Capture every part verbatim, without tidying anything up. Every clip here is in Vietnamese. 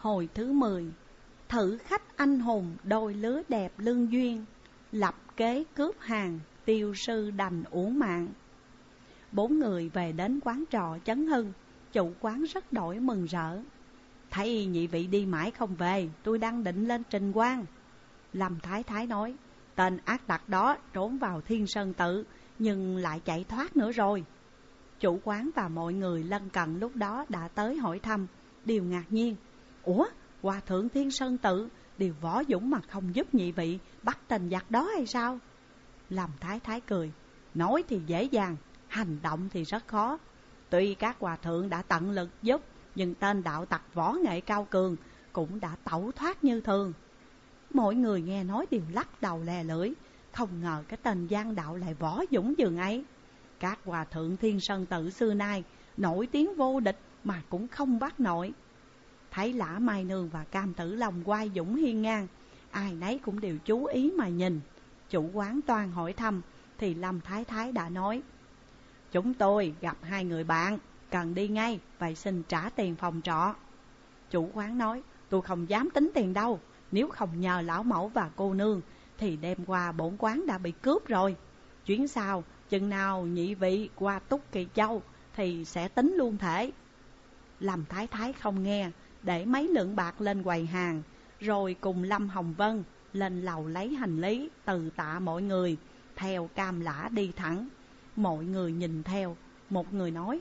Hồi thứ mười. Thử khách anh hùng đôi lứa đẹp lương duyên, lập kế cướp hàng, tiêu sư đành uổng mạng. Bốn người về đến quán trọ Chấn Hưng. Chủ quán rất đổi mừng rỡ. Thấy nhị vị đi mãi không về, tôi đang định lên trình quan. Lâm Thái Thái nói, tên ác tặc đó trốn vào Thiên Sơn Tự, nhưng lại chạy thoát nữa rồi. Chủ quán và mọi người lân cận lúc đó đã tới hỏi thăm, đều ngạc nhiên. Ủa, hòa thượng Thiên Sơn Tự đều võ dũng mà không giúp nhị vị bắt tên giặc đó hay sao? Lâm Thái Thái cười, nói thì dễ dàng, hành động thì rất khó. Tuy các hòa thượng đã tận lực giúp, nhưng tên đạo tặc võ nghệ cao cường cũng đã tẩu thoát như thường. Mọi người nghe nói đều lắc đầu lè lưỡi, không ngờ cái tên gian đạo lại võ dũng dường ấy. Các hòa thượng Thiên Sơn Tự xưa nay nổi tiếng vô địch mà cũng không bắt nổi. Thấy Lã Mai Nương và Cam Tử Long oai dũng hiên ngang, ai nấy cũng đều chú ý mà nhìn. Chủ quán toàn hỏi thăm thì Lâm Thái Thái đã nói, chúng tôi gặp hai người bạn, cần đi ngay, vậy xin trả tiền phòng trọ. Chủ quán nói, tôi không dám tính tiền đâu, nếu không nhờ lão mẫu và cô nương thì đêm qua bổn quán đã bị cướp rồi. Chuyến sau, chừng nào nhị vị qua Túc Kỳ Châu thì sẽ tính luôn thể. Lâm Thái Thái không nghe, để mấy lượng bạc lên quầy hàng, rồi cùng Lâm Hồng Vân lên lầu lấy hành lý, từ tạ mọi người, theo Cam Lã đi thẳng. Mọi người nhìn theo, một người nói,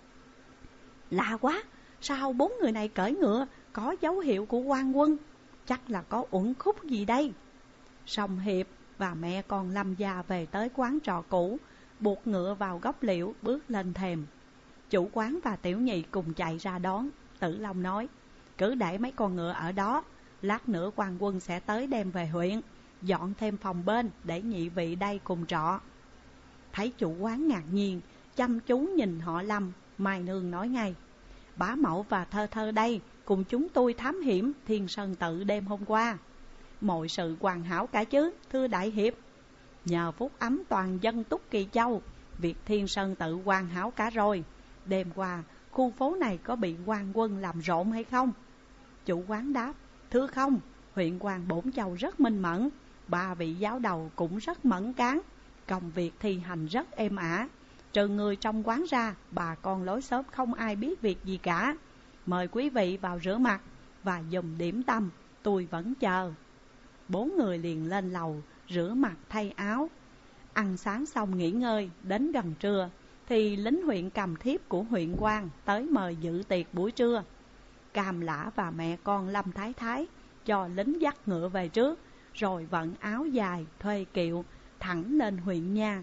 lạ quá, sao bốn người này cởi ngựa có dấu hiệu của quan quân, chắc là có uẩn khúc gì đây. Song Hiệp và mẹ con Lâm gia về tới quán trọ cũ, buộc ngựa vào gốc liễu bước lên thềm. Chủ quán và tiểu nhị cùng chạy ra đón. Tử Long nói, cứ để mấy con ngựa ở đó, lát nữa quan quân sẽ tới đem về huyện, dọn thêm phòng bên để nhị vị đây cùng trọ. Thấy chủ quán ngạc nhiên, chăm chú nhìn họ Lâm, Mai Nương nói ngay, bá mẫu và Thơ Thơ đây cùng chúng tôi thám hiểm Thiên Sơn Tự đêm hôm qua. Mọi sự hoàn hảo cả chứ, thưa đại hiệp. Nhờ phúc ấm toàn dân Túc Kỳ Châu, việc Thiên Sơn Tự hoàn hảo cả rồi. Đêm qua, khu phố này có bị quan quân làm rộn hay không? Chủ quán đáp, thưa không, huyện quan Bổn Châu rất minh mẫn, ba vị giáo đầu cũng rất mẫn cán, công việc thi hành rất êm ả. Trừ người trong quán ra, bà con lối xóm không ai biết việc gì cả. Mời quý vị vào rửa mặt và dùng điểm tâm, tôi vẫn chờ. Bốn người liền lên lầu rửa mặt thay áo. Ăn sáng xong nghỉ ngơi, đến gần trưa thì lính huyện cầm thiếp của huyện quan tới mời dự tiệc buổi trưa. Cam Lã và mẹ con Lâm Thái Thái cho lính dắt ngựa về trước, rồi vận áo dài thuê kiệu thẳng lên huyện nha.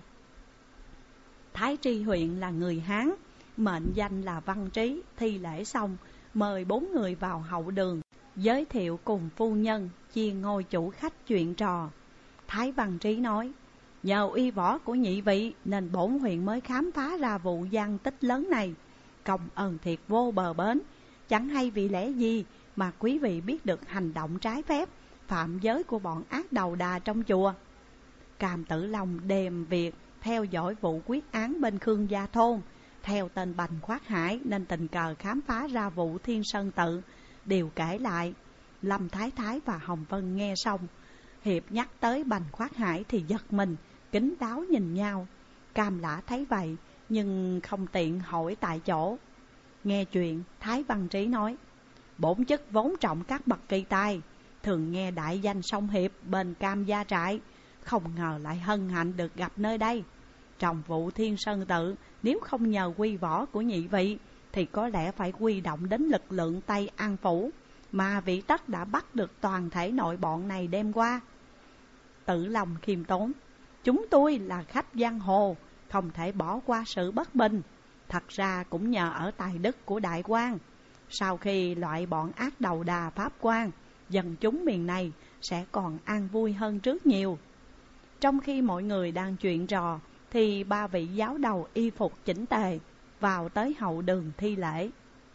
Thái tri huyện là người Hán, mệnh danh là Văn Trí, thi lễ xong mời bốn người vào hậu đường, giới thiệu cùng phu nhân chia ngôi chủ khách chuyện trò. Thái Văn Trí nói, nhờ uy võ của nhị vị nên bổn huyện mới khám phá ra vụ gian tích lớn này, công ơn thiệt vô bờ bến. Chẳng hay vì lẽ gì mà quý vị biết được hành động trái phép, phạm giới của bọn ác đầu đà trong chùa. Cam Tử Long đềm việc theo dõi vụ quyết án bên Khương Gia Thôn, theo tên Bành Khoát Hải nên tình cờ khám phá ra vụ Thiên Sơn Tự, đều kể lại. Lâm Thái Thái và Hồng Vân nghe xong, Hiệp nhắc tới Bành Khoát Hải thì giật mình, kín đáo nhìn nhau. Cam Lã thấy vậy nhưng không tiện hỏi tại chỗ. Nghe chuyện, Thái Văn Trí nói, bổn chức vốn trọng các bậc kỳ tài, thường nghe đại danh Song Hiệp bên Cam gia trại, không ngờ lại hân hạnh được gặp nơi đây. Trong vụ Thiên Sơn Tự, nếu không nhờ quy võ của nhị vị thì có lẽ phải quy động đến lực lượng Tây An Phủ, mà vị tất đã bắt được toàn thể nội bọn này đêm qua. Tử Long khiêm tốn, chúng tôi là khách giang hồ, không thể bỏ qua sự bất bình. Thật ra cũng nhờ ở tài đức của đại quan. Sau khi loại bọn ác đầu đà pháp quan, dân chúng miền này sẽ còn an vui hơn trước nhiều. Trong khi mọi người đang chuyện trò thì ba vị giáo đầu y phục chỉnh tề vào tới hậu đường thi lễ.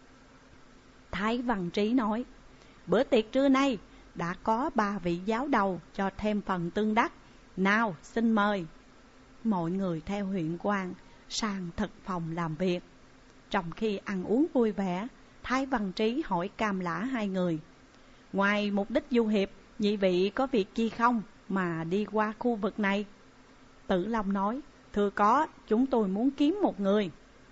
Thái Văn Trí nói, bữa tiệc trưa nay đã có ba vị giáo đầu cho thêm phần tương đắc, nào xin mời. Mọi người theo huyện quan sang thực phòng làm việc. Trong khi ăn uống vui vẻ, Thái Văn Trí hỏi Cam Lã hai người, Ngoài mục đích du hiệp, nhị vị có việc chi không mà đi qua khu vực này? Tử Long nói, thưa có, chúng tôi muốn kiếm một người.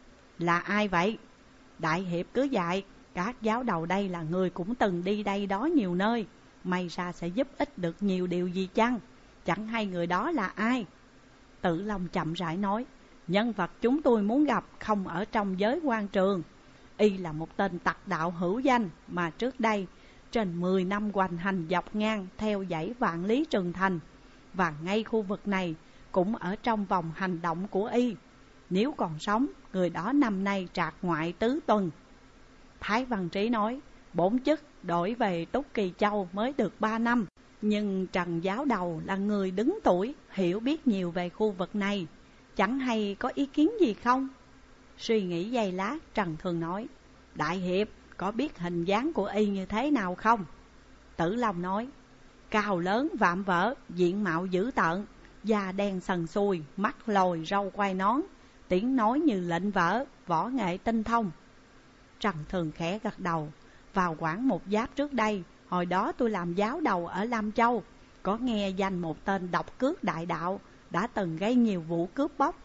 Là ai vậy? Đại hiệp cứ dạy, các giáo đầu đây là người cũng từng đi đây đó nhiều nơi, may ra sẽ giúp ích được nhiều điều gì chăng? Chẳng hay người đó là ai? Tử Long chậm rãi nói, nhân vật chúng tôi muốn gặp không ở trong giới quan trường. Y là một tên tặc đạo hữu danh mà trước đây trên mười năm hoành hành dọc ngang theo dãy Vạn Lý Trường Thành, và ngay khu vực này cũng ở trong vòng hành động của Y. Nếu còn sống, người đó năm nay trạc ngoại tứ tuần. Thái Văn Trí nói, bổn chức đổi về Túc Kỳ Châu mới được ba năm, nhưng Trần giáo đầu là người đứng tuổi, hiểu biết nhiều về khu vực này, chẳng hay có ý kiến gì không? Suy nghĩ giây lát, Trần thường nói, đại hiệp có biết hình dáng của Y như thế nào không? Tử Long nói, cao lớn vạm vỡ, diện mạo dữ tợn, da đen sần sùi, mắt lồi râu quai nón, tiếng nói như lệnh vỡ, võ nghệ tinh thông. Trần thường khẽ gật đầu. Vào khoảng một giáp trước đây, hồi đó tôi làm giáo đầu ở Lam Châu, có nghe danh một tên độc cướp đại đạo, đã từng gây nhiều vụ cướp bóc,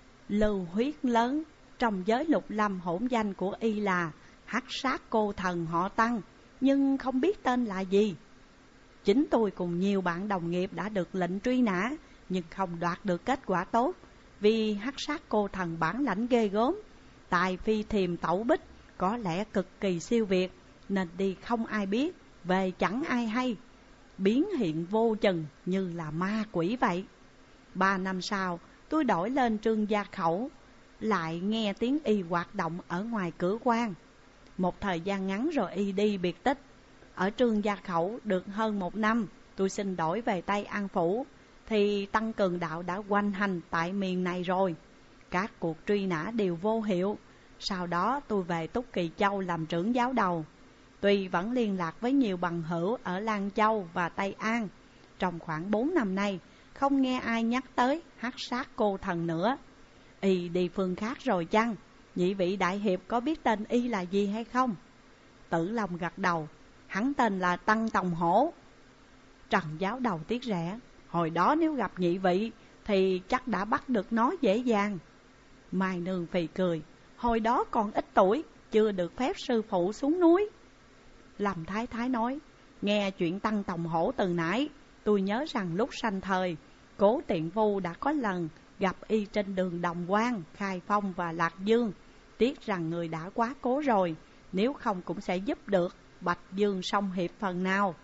lưu huyết lớn. Trong giới lục lâm hỗn danh của Y là Hắc Sát Cô Thần họ Tăng, nhưng không biết tên là gì. Chính tôi cùng nhiều bạn đồng nghiệp đã được lệnh truy nã, nhưng không đoạt được kết quả tốt, vì Hắc Sát Cô Thần bản lãnh ghê gớm, tài phi thiềm tẩu bích, có lẽ cực kỳ siêu việt, nên đi không ai biết, về chẳng ai hay, biến hiện vô chừng như là ma quỷ vậy. Ba năm sau, tôi đổi lên Trương Gia Khẩu, lại nghe tiếng Y hoạt động ở ngoài cửa quan. Một thời gian ngắn rồi Y đi biệt tích. Ở Trương Gia Khẩu được hơn một năm, tôi xin đổi về Tây An Phủ, thì Tăng Cường Đạo đã hoành hành tại miền này rồi. Các cuộc truy nã đều vô hiệu. Sau đó tôi về Túc Kỳ Châu làm trưởng giáo đầu. Tuy vẫn liên lạc với nhiều bằng hữu ở Lan Châu và Tây An, trong khoảng bốn năm nay không nghe ai nhắc tới Hắc Sát Cô Thần nữa. Y đi phương khác rồi chăng? Nhị vị đại hiệp có biết tên Y là gì hay không? Tử Long gật đầu, hắn tên là Tăng Tòng Hổ. Trần giáo đầu tiếc rẻ, hồi đó nếu gặp nhị vị thì chắc đã bắt được nó dễ dàng. Mai Nương phì cười, hồi đó còn ít tuổi, chưa được phép sư phụ xuống núi. Lâm Thái Thái nói, nghe chuyện Tăng Tòng Hổ từ nãy, tôi nhớ rằng lúc sanh thời, Cố Tiện Vu đã có lần gặp Y trên đường Đồng Quan, Khai Phong và Lạc Dương. Tiếc rằng người đã quá cố rồi, nếu không cũng sẽ giúp được Bạch Dương song hiệp phần nào.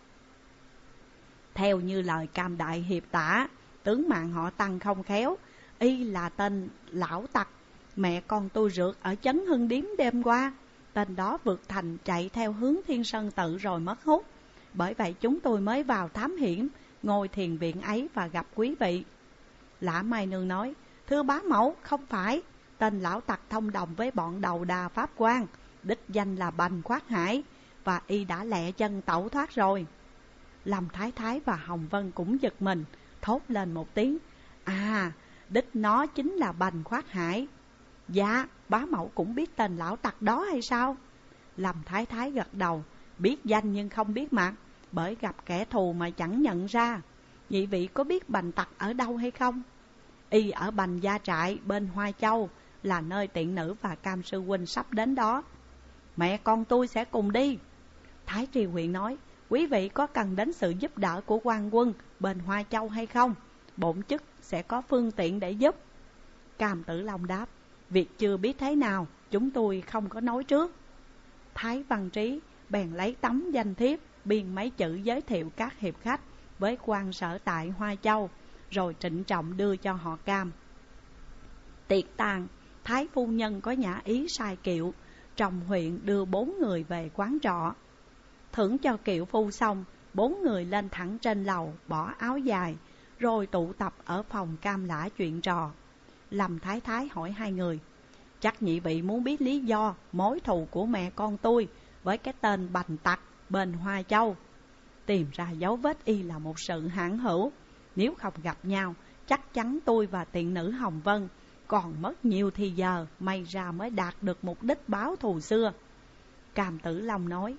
Theo như lời Cam đại hiệp tả, tướng mạng họ Tăng không khéo, Y là tên lão tặc mẹ con tôi rượt ở Chấn Hưng Điếm đêm qua. Tên đó vượt thành chạy theo hướng Thiên Sơn Tự rồi mất hút. Bởi vậy chúng tôi mới vào thám hiểm, ngôi thiền viện ấy và gặp quý vị. Lã Mai Nương nói, thưa bá mẫu, không phải. Tên lão tặc thông đồng với bọn đầu đà Pháp quan, đích danh là Bành Khoát Hải, và Y đã lẹ chân tẩu thoát rồi. Lâm Thái Thái và Hồng Vân cũng giật mình, thốt lên một tiếng, à, đích nó chính là Bành Khoát Hải. Dạ, bá mẫu cũng biết tên lão tặc đó hay sao? Lâm Thái Thái gật đầu, biết danh nhưng không biết mặt, bởi gặp kẻ thù mà chẳng nhận ra. Nhị vị có biết Bành tặc ở đâu hay không? Y ở Bành Gia Trại bên Hoa Châu, là nơi tiện nữ và Cam sư huynh sắp đến đó. Mẹ con tôi sẽ cùng đi. Thái Tri Huyện nói, quý vị có cần đến sự giúp đỡ của quan quân bên Hoa Châu hay không? Bổn chức sẽ có phương tiện để giúp. Cam Tử Long đáp, việc chưa biết thế nào, chúng tôi không có nói trước. Thái Văn Trí bèn lấy tấm danh thiếp, biên mấy chữ giới thiệu các hiệp khách với quan sở tại Hoa Châu, rồi trịnh trọng đưa cho họ Cam. Tiệc tàn, Thái phu nhân có nhã ý sai kiệu, trong huyện đưa bốn người về quán trọ. Thưởng cho kiệu phu xong, bốn người lên thẳng trên lầu, bỏ áo dài, rồi tụ tập ở phòng Cam lã chuyện trò. Lâm Thái Thái hỏi hai người, chắc nhị vị muốn biết lý do mối thù của mẹ con tôi với cái tên Bành tặc bên Hoa Châu. Tìm ra dấu vết Y là một sự hãn hữu, nếu không gặp nhau, chắc chắn tôi và tiện nữ Hồng Vân còn mất nhiều thì giờ, may ra mới đạt được mục đích báo thù xưa. Cam Tử Long nói,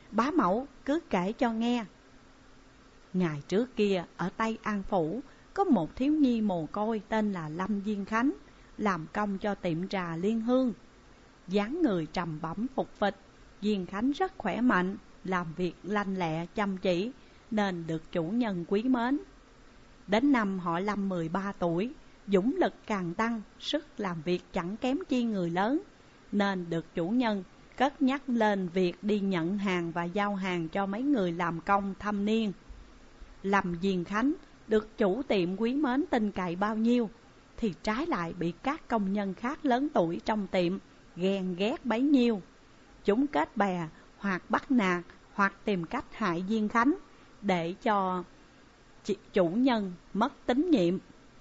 Bá mẫu cứ kể cho nghe. Ngày trước kia ở Tây An Phủ có một thiếu nhi mồ côi tên là Lâm Diên Khánh, làm công cho tiệm trà Liên Hương. Dáng người trầm bẩm phục phịch, Diên Khánh rất khỏe mạnh, làm việc lanh lẹ chăm chỉ, nên được chủ nhân quý mến. Đến năm họ Lâm mười ba tuổi, dũng lực càng tăng, sức làm việc chẳng kém chi người lớn, nên được chủ nhân cất nhắc lên việc đi nhận hàng và giao hàng cho mấy người làm công thâm niên. Lâm Diên Khánh được chủ tiệm quý mến tin cậy bao nhiêu, thì trái lại bị các công nhân khác lớn tuổi trong tiệm ghen ghét bấy nhiêu. Chúng kết bè hoặc bắt nạt hoặc tìm cách hại Diên Khánh, để cho chủ nhân mất tín nhiệm.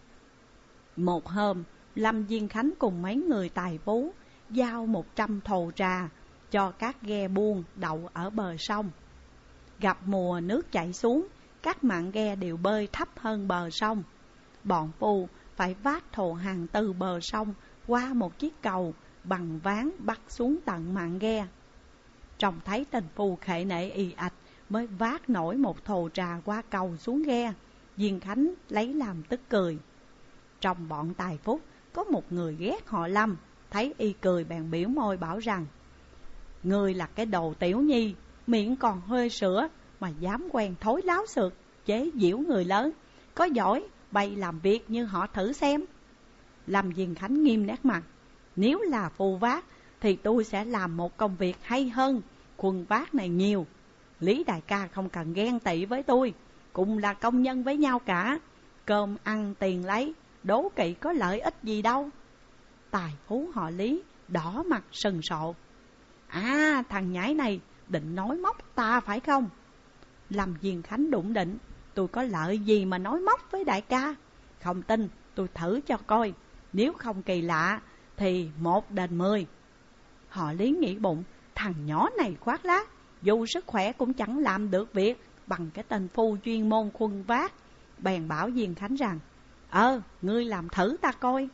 Một hôm, Lâm Diên Khánh cùng mấy người tài phú giao một trăm thồ trà cho các ghe buôn đậu ở bờ sông. Gặp mùa nước chảy xuống, các mạn ghe đều bơi thấp hơn bờ sông. Bọn phu phải vác thồ hàng từ bờ sông qua một chiếc cầu bằng ván bắt xuống tận mạn ghe. Trông thấy tình phu khệ nệ ì ạch mới vác nổi một thồ trà qua cầu xuống ghe, Diên Khánh lấy làm tức cười. Trong bọn tài phúc có một người ghét họ Lâm, thấy y cười bèn biểu môi bảo rằng: Ngươi là cái đồ tiểu nhi, miệng còn hơi sữa mà dám quen thối láo xược, chế giễu người lớn, có giỏi bày làm việc như họ thử xem. Lâm Diên Khánh nghiêm nét mặt: Nếu là phù vác thì tôi sẽ làm một công việc hay hơn khuân vác này nhiều. Lý đại ca không cần ghen tị với tôi, cùng là công nhân với nhau cả, cơm ăn tiền lấy, đố kỵ có lợi ích gì đâu. Tài phú họ Lý đỏ mặt sừng sộ: À, thằng nhãi này định nói móc ta phải không? Lâm Diên Khánh đụng định: Tôi có lợi gì mà nói móc với đại ca? Không tin tôi thử cho coi, nếu không kỳ lạ thì một đền mười. Họ Lý nghĩ bụng: Thằng nhỏ này khoác lác, dù sức khỏe cũng chẳng làm được việc bằng cái tên phu chuyên môn khuân vác. Bèn bảo Diên Khánh rằng: Ờ, ngươi làm thử ta coi.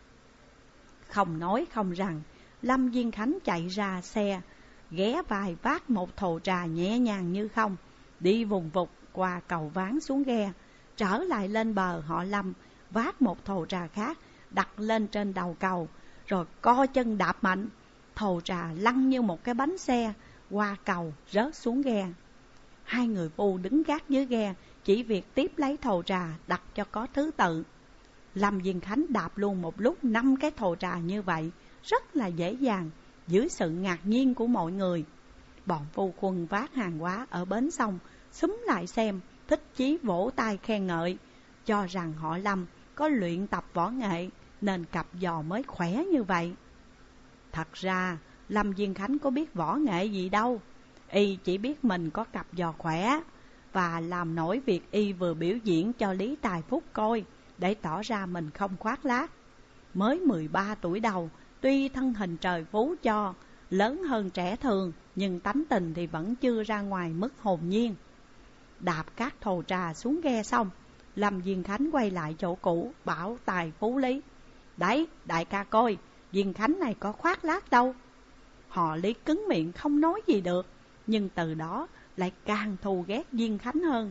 Không nói không rằng, Lâm Diên Khánh chạy ra xe, ghé vai vác một thồ trà nhẹ nhàng như không, đi vùng vụt qua cầu ván xuống ghe, trở lại lên bờ họ Lâm, vác một thồ trà khác đặt lên trên đầu cầu, rồi co chân đạp mạnh, thồ trà lăn như một cái bánh xe qua cầu rớt xuống ghe. Hai người phu đứng gác dưới ghe, chỉ việc tiếp lấy thồ trà đặt cho có thứ tự. Lâm Diên Khánh đạp luôn một lúc năm cái thồ trà như vậy, rất là dễ dàng, dưới sự ngạc nhiên của mọi người. Bọn phu khuân vác hàng hóa ở bến sông xúm lại xem, thích chí vỗ tay khen ngợi, cho rằng họ Lâm có luyện tập võ nghệ nên cặp giò mới khỏe như vậy. Thật ra Lâm Diên Khánh có biết võ nghệ gì đâu, y chỉ biết mình có cặp giò khỏe và làm nổi việc y vừa biểu diễn cho Lý Tài Phúc coi, để tỏ ra mình không khoác lác. Mới mười ba tuổi đầu, tuy thân hình trời phú cho, lớn hơn trẻ thường, nhưng tánh tình thì vẫn chưa ra ngoài mức hồn nhiên. Đạp các thồ trà xuống ghe xong, Lâm Diên Khánh quay lại chỗ cũ, bảo Tài Phú Lý: Đấy, đại ca coi, Diên Khánh này có khoác lác đâu. Họ Lý cứng miệng không nói gì được, nhưng từ đó lại càng thù ghét Diên Khánh hơn.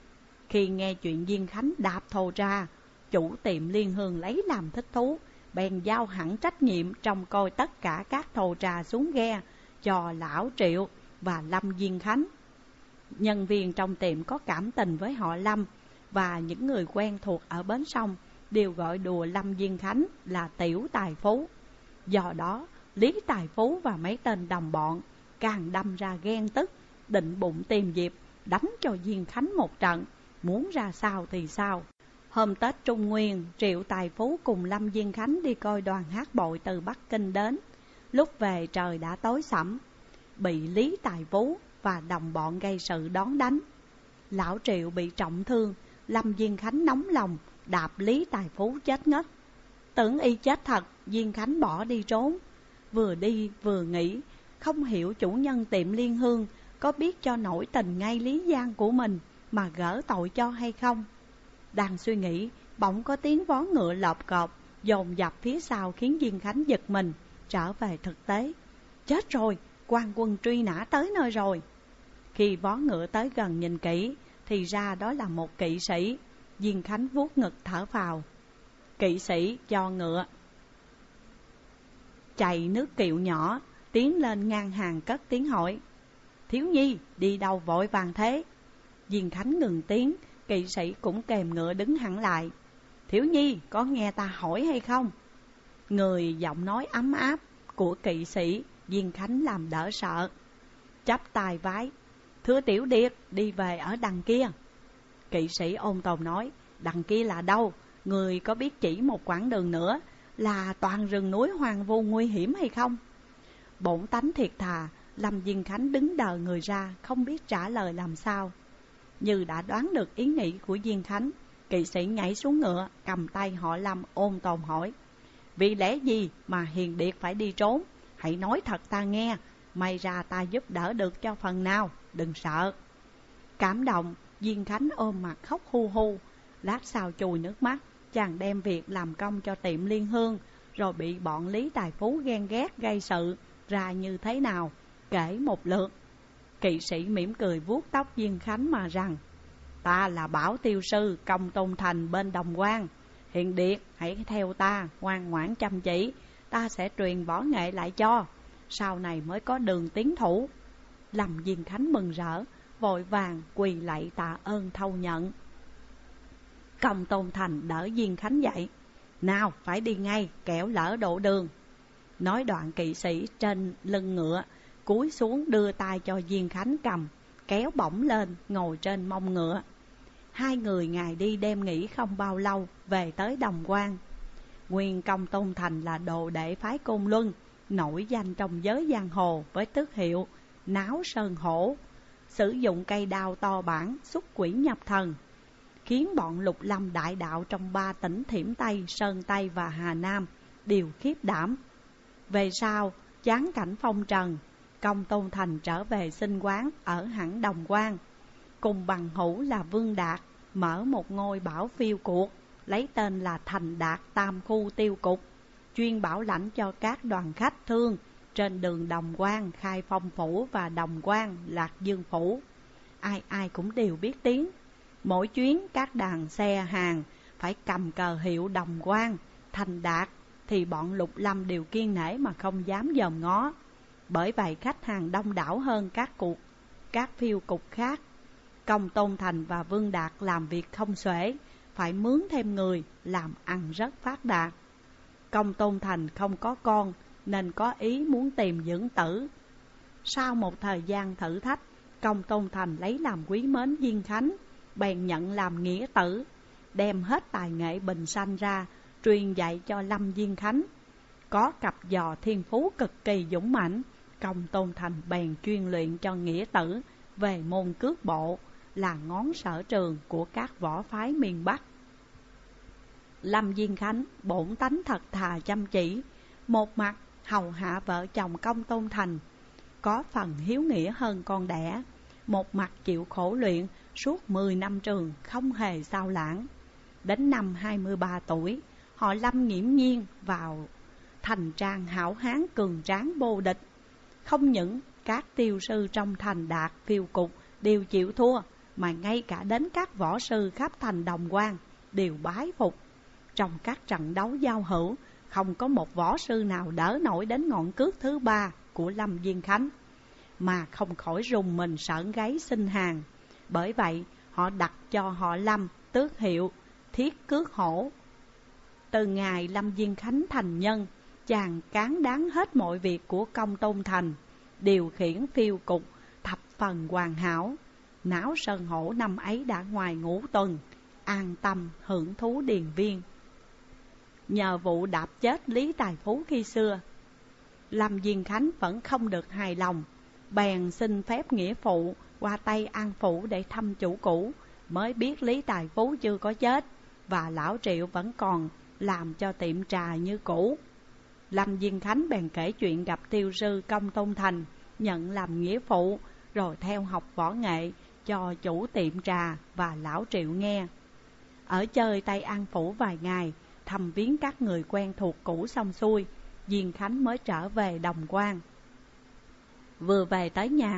Khi nghe chuyện Diên Khánh đạp thồ trà, chủ tiệm Liên Hương lấy làm thích thú, bèn giao hẳn trách nhiệm trông coi tất cả các thồ trà xuống ghe cho lão Triệu và Lâm Diên Khánh. Nhân viên trong tiệm có cảm tình với họ Lâm, và những người quen thuộc ở bến sông đều gọi đùa Lâm Diên Khánh là Tiểu Tài Phú. Do đó, Lý Tài Phú và mấy tên đồng bọn càng đâm ra ghen tức, định bụng tìm dịp đánh cho Diên Khánh một trận, muốn ra sao thì sao. Hôm Tết Trung Nguyên, Triệu Tài Phú cùng Lâm Diên Khánh đi coi đoàn hát bội từ Bắc Kinh đến. Lúc về trời đã tối sẫm, bị Lý Tài Phú và đồng bọn gây sự đón đánh. Lão Triệu bị trọng thương, Lâm Diên Khánh nóng lòng đạp Lý Tài Phú chết ngất. Tưởng y chết thật, Diên Khánh bỏ đi trốn. Vừa đi vừa nghĩ, không hiểu chủ nhân tiệm Liên Hương có biết cho nổi tình ngay Lý Giang của mình mà gỡ tội cho hay không. Đang suy nghĩ, bỗng có tiếng vó ngựa lộp cộp dồn dập phía sau khiến Diên Khánh giật mình, trở về thực tế. Chết rồi, quan quân truy nã tới nơi rồi. Khi vó ngựa tới gần nhìn kỹ, thì ra đó là một kỵ sĩ. Diên Khánh vuốt ngực thở phào. Kỵ sĩ cho ngựa chạy nước kiệu nhỏ, tiến lên ngang hàng cất tiếng hỏi: Thiếu nhi, đi đâu vội vàng thế? Diên Khánh ngừng tiếng, kỵ sĩ cũng kèm ngựa đứng hẳn lại. Thiếu nhi, có nghe ta hỏi hay không? Người giọng nói ấm áp của kỵ sĩ Diên Khánh làm đỡ sợ, chắp tay vái: Thưa Tiểu Điệt, đi về ở đằng kia. Kỵ sĩ ôn tồn nói: Đằng kia là đâu? Người có biết chỉ một quãng đường nữa là toàn rừng núi hoang vu nguy hiểm hay không? Bổn tánh thiệt thà, Lâm Diên Khánh đứng đờ người ra, không biết trả lời làm sao. Như đã đoán được ý nghĩ của Diên Khánh, kỵ sĩ nhảy xuống ngựa, cầm tay họ Lâm ôn tồn hỏi: Vì lẽ gì mà Hiền Điệt phải đi trốn? Hãy nói thật ta nghe, may ra ta giúp đỡ được cho phần nào, đừng sợ. Cảm động, Diên Khánh ôm mặt khóc hu hu. Lát sau chùi nước mắt, chàng đem việc làm công cho tiệm Liên Hương, rồi bị bọn Lý Tài Phú ghen ghét gây sự ra như thế nào, kể một lượt. Kỵ sĩ mỉm cười vuốt tóc Diên Khánh mà rằng: Ta là Bảo Tiêu Sư Công Tôn Thành bên Đồng Quan. Hiền Điệt hãy theo ta, ngoan ngoãn chăm chỉ, ta sẽ truyền võ nghệ lại cho, sau này mới có đường tiến thủ. Lâm Diên Khánh mừng rỡ, vội vàng quỳ lạy tạ ơn thâu nhận. Công Tôn Thành đỡ Diên Khánh dậy: Nào, phải đi ngay, kẻo lỡ độ đường. Nói đoạn, kỵ sĩ trên lưng ngựa cúi xuống đưa tay cho Diên Khánh cầm, kéo bổng lên ngồi trên mông ngựa. Hai người ngày đi đêm nghỉ không bao lâu, về tới Đồng Quan. Nguyên Công Tôn Thành là đồ đệ phái Côn Luân, nổi danh trong giới giang hồ với tước hiệu Náo Sơn Hổ, sử dụng cây đao to bản xuất quỷ nhập thần, khiến bọn Lục Lâm đại đạo trong ba tỉnh Thiểm Tây, Sơn Tây và Hà Nam đều khiếp đảm. Về sau, chán cảnh phong trần, Công Tôn Thành trở về sinh quán ở hẳn Đồng Quan, cùng bằng hữu là Vương Đạt mở một ngôi bảo phiêu cuộc, lấy tên là Thành Đạt Tam Khu Tiêu Cục, chuyên bảo lãnh cho các đoàn khách thương trên đường Đồng Quan, Khai Phong Phủ và Đồng Quan, Lạc Dương Phủ. Ai ai cũng đều biết tiếng. Mỗi chuyến các đàn xe hàng phải cầm cờ hiệu Đồng Quan, Thành Đạt, thì bọn Lục Lâm đều kiêng nể mà không dám dòm ngó. Bởi vậy khách hàng đông đảo hơn các cuộc, các phiêu cục khác. Công Tôn Thành và Vương Đạt làm việc không xuể, phải mướn thêm người, làm ăn rất phát đạt. Công Tôn Thành không có con, nên có ý muốn tìm dưỡng tử. Sau một thời gian thử thách, Công Tôn Thành lấy làm quý mến Diên Khánh, bèn nhận làm nghĩa tử, đem hết tài nghệ bình sanh ra, truyền dạy cho Lâm Diên Khánh. Có cặp giò thiên phú cực kỳ dũng mãnh, Công Tôn Thành bèn chuyên luyện cho nghĩa tử về môn cước bộ, là ngón sở trường của các võ phái miền Bắc. Lâm Diên Khánh bổn tánh thật thà chăm chỉ, một mặt hầu hạ vợ chồng Công Tôn Thành, có phần hiếu nghĩa hơn con đẻ, một mặt chịu khổ luyện suốt mười năm trường không hề sao lãng. Đến năm hai mươi ba tuổi, họ Lâm nghiễm nhiên vào thành trang hảo hán cường tráng vô địch. Không những các tiêu sư trong Thành Đạt phiêu cục đều chịu thua, mà ngay cả đến các võ sư khắp thành Đồng Quan đều bái phục. Trong các trận đấu giao hữu, không có một võ sư nào đỡ nổi đến ngọn cước thứ ba của Lâm Diên Khánh, mà không khỏi rùng mình sởn gáy xin hàng. Bởi vậy họ đặt cho họ Lâm tước hiệu Thiết Cước Hổ. Từ ngày Lâm Diên Khánh thành nhân, chàng cán đáng hết mọi việc của Công Tôn Thành, điều khiển phiêu cục thập phần hoàn hảo. Náo Sơn Hổ năm ấy đã ngoài ngũ tuần, an tâm hưởng thú điền viên. Nhờ vụ đạp chết Lý Tài Phú khi xưa, Lâm Diên Khánh vẫn không được hài lòng, bèn xin phép nghĩa phụ qua Tây An Phủ để thăm chủ cũ, mới biết Lý Tài Phú chưa có chết và lão Triệu vẫn còn làm cho tiệm trà như cũ. Lâm Diên Khánh bèn kể chuyện gặp tiêu sư Công Tôn Thành, nhận làm nghĩa phụ, rồi theo học võ nghệ cho chủ tiệm trà và lão Triệu nghe. Ở chơi Tây An Phủ vài ngày, thăm viếng các người quen thuộc cũ xong xuôi, Diên Khánh mới trở về Đồng Quan. Vừa về tới nhà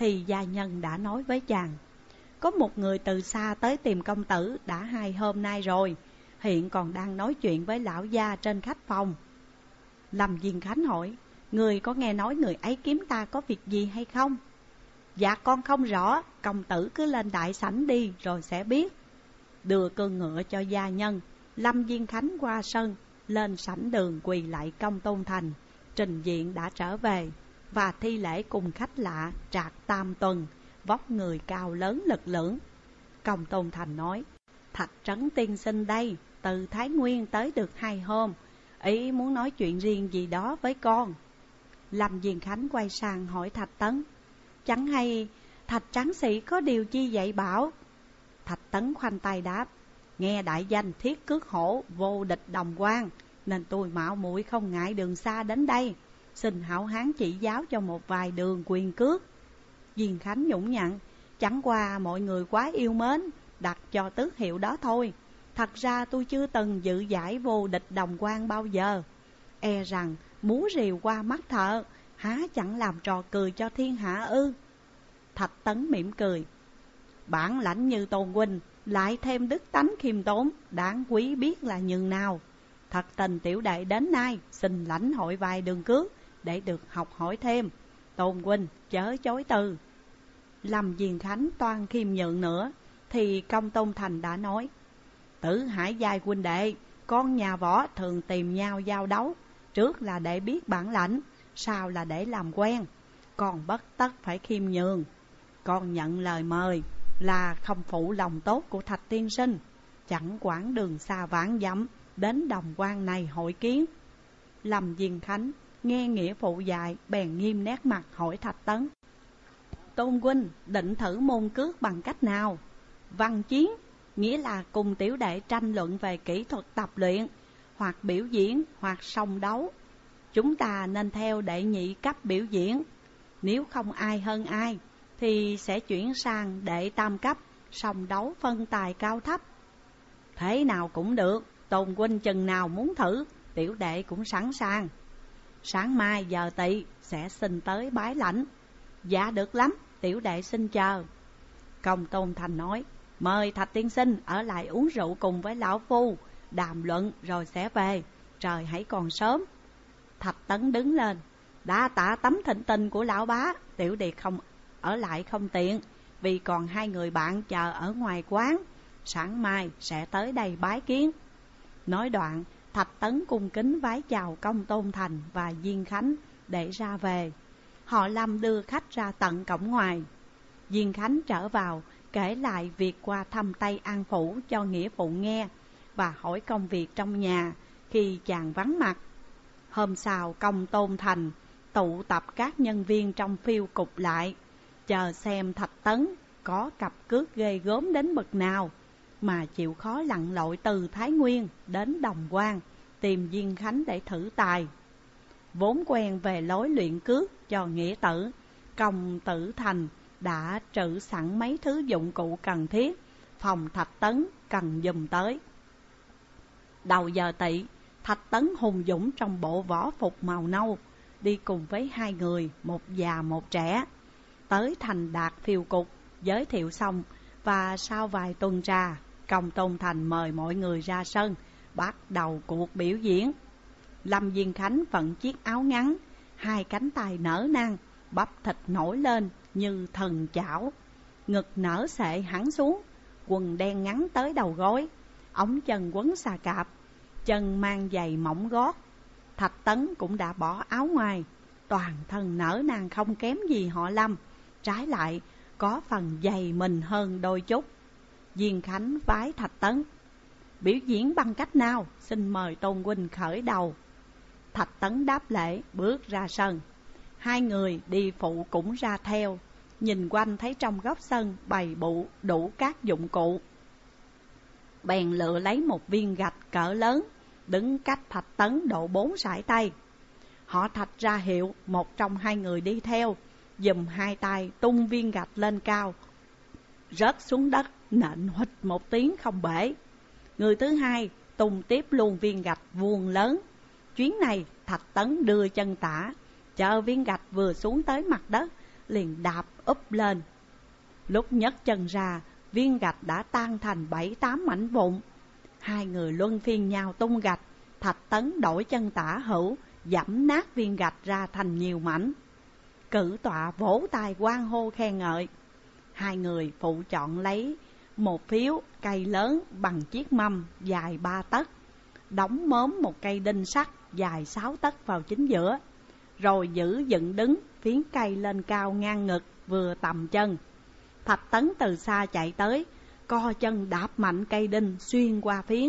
thì gia nhân đã nói với chàng: có một người từ xa tới tìm công tử đã hai hôm nay rồi, hiện còn đang nói chuyện với lão gia trên khách phòng. Lâm Diên Khánh hỏi: người có nghe nói người ấy kiếm ta có việc gì hay không? Dạ con không rõ, công tử cứ lên đại sảnh đi rồi sẽ biết. Đưa cương ngựa cho gia nhân, Lâm Diên Khánh qua sân, lên sảnh đường quỳ lại Công Tôn Thành, trình diện đã trở về và thi lễ cùng khách lạ Trạc Tam Tuần, vóc người cao lớn lực lưỡng. Công Tôn Thành nói: Thạch Trấn tiên sinh đây, từ Thái Nguyên tới được hai hôm, ý muốn nói chuyện riêng gì đó với con. Lâm Diên Khánh quay sang hỏi Thạch Tấn: chẳng hay Thạch tráng sĩ có điều chi dạy bảo? Thạch Tấn khoanh tay đáp: nghe đại danh thiết cước hổ vô địch đồng quan, nên tôi mạo muội không ngại đường xa đến đây, xin hảo hán chỉ giáo cho một vài đường quyền cước. Diên Khánh nhũng nhặn: chẳng qua mọi người quá yêu mến, đặt cho tước hiệu đó thôi. Thật ra tôi chưa từng dự giải vô địch đồng quan bao giờ. E rằng múa rìu qua mắt thợ, há chẳng làm trò cười cho thiên hạ ư? Thạch Tấn mỉm cười: bản lãnh như Tôn huynh, lại thêm đức tánh khiêm tốn, đáng quý biết là nhường nào. Thật tình tiểu đệ đến nay xin lãnh hội vài đường cước để được học hỏi thêm. Tôn huynh chớ chối từ. Lâm Diên Khánh toan khiêm nhượng nữa thì Công Tôn Thành đã nói: Tử Hải giai huynh đệ, con nhà võ thường tìm nhau giao đấu, trước là để biết bản lãnh, sau là để làm quen, còn bất tất phải khiêm nhường. Con nhận lời mời là không phụ lòng tốt của Thạch tiên sinh, chẳng quản đường xa vạn dặm đến đồng quan này hội kiến. Lâm Diên Khánh nghe nghĩa phụ dạy, bèn nghiêm nét mặt hỏi Thạch Tấn: Tôn huynh định thử môn cước bằng cách nào? Văn chiến nghĩa là cùng tiểu đệ tranh luận về kỹ thuật tập luyện, hoặc biểu diễn, hoặc song đấu. Chúng ta nên theo đệ nhị cấp biểu diễn. Nếu không ai hơn ai thì sẽ chuyển sang đệ tam cấp, song đấu phân tài cao thấp. Thế nào cũng được, Tôn huynh chừng nào muốn thử, tiểu đệ cũng sẵn sàng. Sáng mai giờ tỵ sẽ xin tới bái lãnh. Dạ được lắm, tiểu đệ xin chờ. Công Tôn Thành nói: mời Thạch tiên sinh ở lại uống rượu cùng với lão phu, đàm luận rồi sẽ về, trời hãy còn sớm. Thạch Tấn đứng lên: đã tạ tấm thịnh tình của lão bá, tiểu đệ không ở lại không tiện, vì còn hai người bạn chờ ở ngoài quán, sáng mai sẽ tới đây bái kiến. Nói đoạn, Thạch Tấn cung kính vái chào Công Tôn Thành và Diên Khánh để ra về. Họ Lâm đưa khách ra tận cổng ngoài. Diên Khánh trở vào kể lại việc qua thăm Tây An Phủ cho nghĩa phụ nghe và hỏi công việc trong nhà khi chàng vắng mặt. Hôm sau, Công Tôn Thành tụ tập các nhân viên trong phiêu cục lại, chờ xem Thạch Tấn có cặp cước ghê gớm đến bậc nào mà chịu khó lặn lội từ Thái Nguyên đến Đồng Quan tìm Diên Khánh để thử tài. Vốn quen về lối luyện cước cho nghĩa tử, Công Tử Thành đã trữ sẵn mấy thứ dụng cụ cần thiết, phòng Thạch Tấn cần dùm tới. Đầu giờ tỵ, Thạch Tấn hùng dũng trong bộ võ phục màu nâu, đi cùng với hai người, một già một trẻ. Tới thành Đạt phiêu cục, giới thiệu xong, và sau vài tuần trà, Công Tôn Thành mời mọi người ra sân, bắt đầu cuộc biểu diễn. Lâm Diên Khánh vận chiếc áo ngắn, hai cánh tay nở nang, bắp thịt nổi lên như thần chảo, ngực nở xệ hẳn xuống, quần đen ngắn tới đầu gối, ống chân quấn xà cạp, chân mang giày mỏng gót. Thạch Tấn cũng đã bỏ áo ngoài, toàn thân nở nang không kém gì họ Lâm, trái lại có phần dày mình hơn đôi chút. Diên Khánh vái Thạch Tấn: biểu diễn bằng cách nào, xin mời Tôn huynh khởi đầu. Thạch Tấn đáp lễ bước ra sân. Hai người đi phụ cũng ra theo, nhìn quanh thấy trong góc sân bày bụ đủ các dụng cụ, bèn lựa lấy một viên gạch cỡ lớn, đứng cách Thạch Tấn độ bốn sải tay. Họ Thạch ra hiệu một trong hai người đi theo, giùm hai tay tung viên gạch lên cao, rớt xuống đất nện huỵch một tiếng không bể. Người thứ hai tung tiếp luôn viên gạch vuông lớn. Chuyến này Thạch Tấn đưa chân tả, chờ viên gạch vừa xuống tới mặt đất, liền đạp úp lên. Lúc nhấc chân ra, viên gạch đã tan thành bảy tám mảnh vụn. Hai người luân phiên nhau tung gạch. Thạch Tấn đổi chân tả hữu, giẫm nát viên gạch ra thành nhiều mảnh. Cử tọa vỗ tay hoan hô khen ngợi. Hai người phụ chọn lấy một phiếu cây lớn bằng chiếc mâm dài ba tấc, đóng mớm một cây đinh sắt dài sáu tấc vào chính giữa, rồi giữ dựng đứng phiến cây lên cao ngang ngực vừa tầm chân. Thạch Tấn từ xa chạy tới, co chân đạp mạnh cây đinh xuyên qua phiến.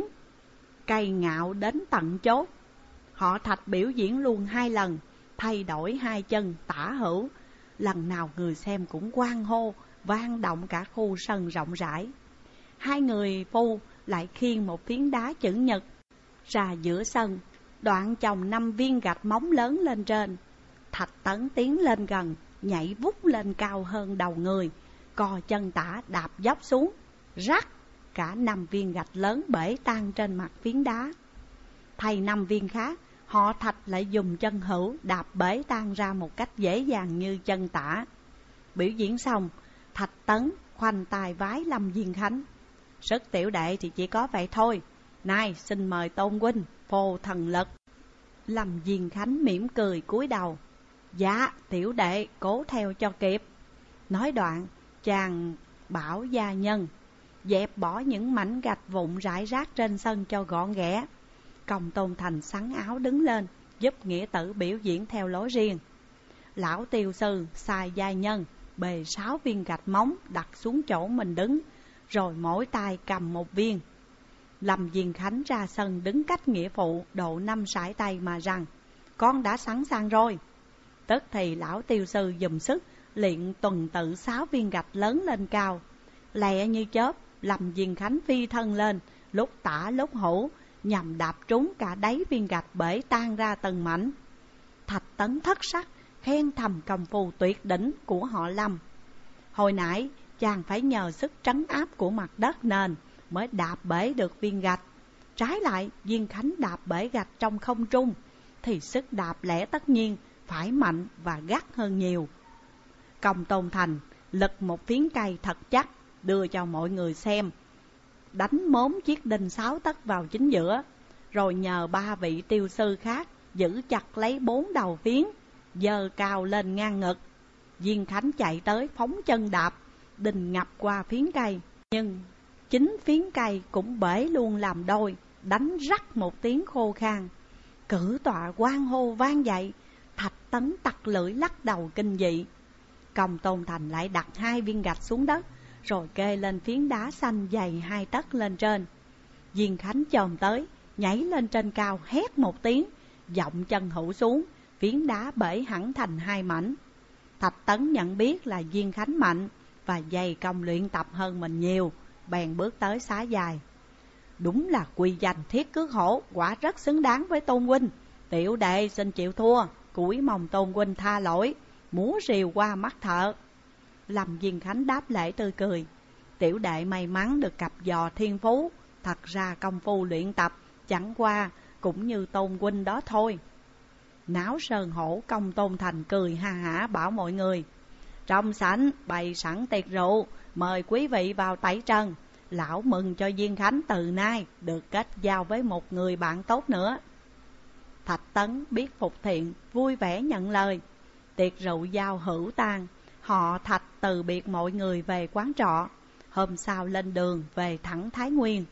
Cây ngạo đến tận chốt. Họ Thạch biểu diễn luôn hai lần, thay đổi hai chân tả hữu. Lần nào người xem cũng hoan hô, vang động cả khu sân rộng rãi. Hai người phu lại khiêng một phiến đá chữ nhật ra giữa sân, đoạn chồng năm viên gạch móng lớn lên trên. Thạch Tấn tiến lên gần, nhảy vút lên cao hơn đầu người, co chân tả đạp dốc xuống, rắc, cả năm viên gạch lớn bể tan trên mặt phiến đá. Thay năm viên khác, họ Thạch lại dùng chân hữu đạp bể tan ra một cách dễ dàng như chân tả. Biểu diễn xong, Thạch Tấn khoanh tay vái Lâm Diên Khánh. Sức tiểu đệ thì chỉ có vậy thôi, nay xin mời Tôn huynh phô thần lực. Lâm Diên Khánh mỉm cười cúi đầu. Dạ, tiểu đệ cố theo cho kịp. Nói đoạn, chàng bảo gia nhân dẹp bỏ những mảnh gạch vụn rải rác trên sân cho gọn ghẽ. Công Tôn Thành sắn áo đứng lên, giúp nghĩa tử biểu diễn theo lối riêng. Lão tiêu sư sai gia nhân bề sáu viên gạch móng đặt xuống chỗ mình đứng, rồi mỗi tay cầm một viên. Lâm Diên Khánh ra sân đứng cách nghĩa phụ độ năm sải tay mà rằng: Con đã sẵn sàng rồi. Tức thì lão tiêu sư dùm sức luyện tuần tự sáu viên gạch lớn lên cao. Lẹ như chớp, Lâm Diên Khánh phi thân lên, lúc tả lúc hữu, nhằm đạp trúng cả đáy viên gạch bể tan ra từng mảnh. Thạch Tấn thất sắc, khen thầm công phu tuyệt đỉnh của họ Lâm. Hồi nãy chàng phải nhờ sức trấn áp của mặt đất nền mới đạp bể được viên gạch. Trái lại, Diên Khánh đạp bể gạch trong không trung thì sức đạp lẽ tất nhiên phải mạnh và gắt hơn nhiều. Công Tôn Thành lật một phiến cây thật chắc đưa cho mọi người xem, đánh mốm chiếc đinh sáu tấc vào chính giữa, rồi nhờ ba vị tiêu sư khác giữ chặt lấy bốn đầu phiến, giơ cao lên ngang ngực. Diên Khánh chạy tới phóng chân đạp, đinh ngập qua phiến cây, nhưng chính phiến cây cũng bể luôn làm đôi, đánh rắc một tiếng khô khan. Cử tọa hoan hô vang dậy. Thạch Tấn tặc lưỡi lắc đầu kinh dị. Công Tôn Thành lại đặt hai viên gạch xuống đất, rồi kê lên phiến đá xanh dày hai tấc lên trên. Diên Khánh chồm tới, nhảy lên trên cao hét một tiếng, giọng chân hữu xuống, phiến đá bể hẳn thành hai mảnh. Thạch Tấn nhận biết là Diên Khánh mạnh và dày công luyện tập hơn mình nhiều, bèn bước tới xá dài. Đúng là quy danh thiết cước hổ, quả rất xứng đáng với Tôn huynh. Tiểu đệ xin chịu thua, cúi mong Tôn huynh tha lỗi, múa rìu qua mắt thợ. Lâm Diên Khánh đáp lễ tươi cười. Tiểu đệ may mắn được cặp giò thiên phú, thật ra công phu luyện tập chẳng qua cũng như Tôn huynh đó thôi. Náo sơn hổ Công Tôn Thành cười ha hả bảo mọi người: Trong sảnh bày sẵn tiệc rượu, mời quý vị vào tẩy trần. Lão mừng cho Diên Khánh từ nay được kết giao với một người bạn tốt nữa. Thạch Tấn biết phục thiện, vui vẻ nhận lời. Tiệc rượu giao hữu tàn, họ Thạch từ biệt mọi người về quán trọ. Hôm sau lên đường về thẳng Thái Nguyên.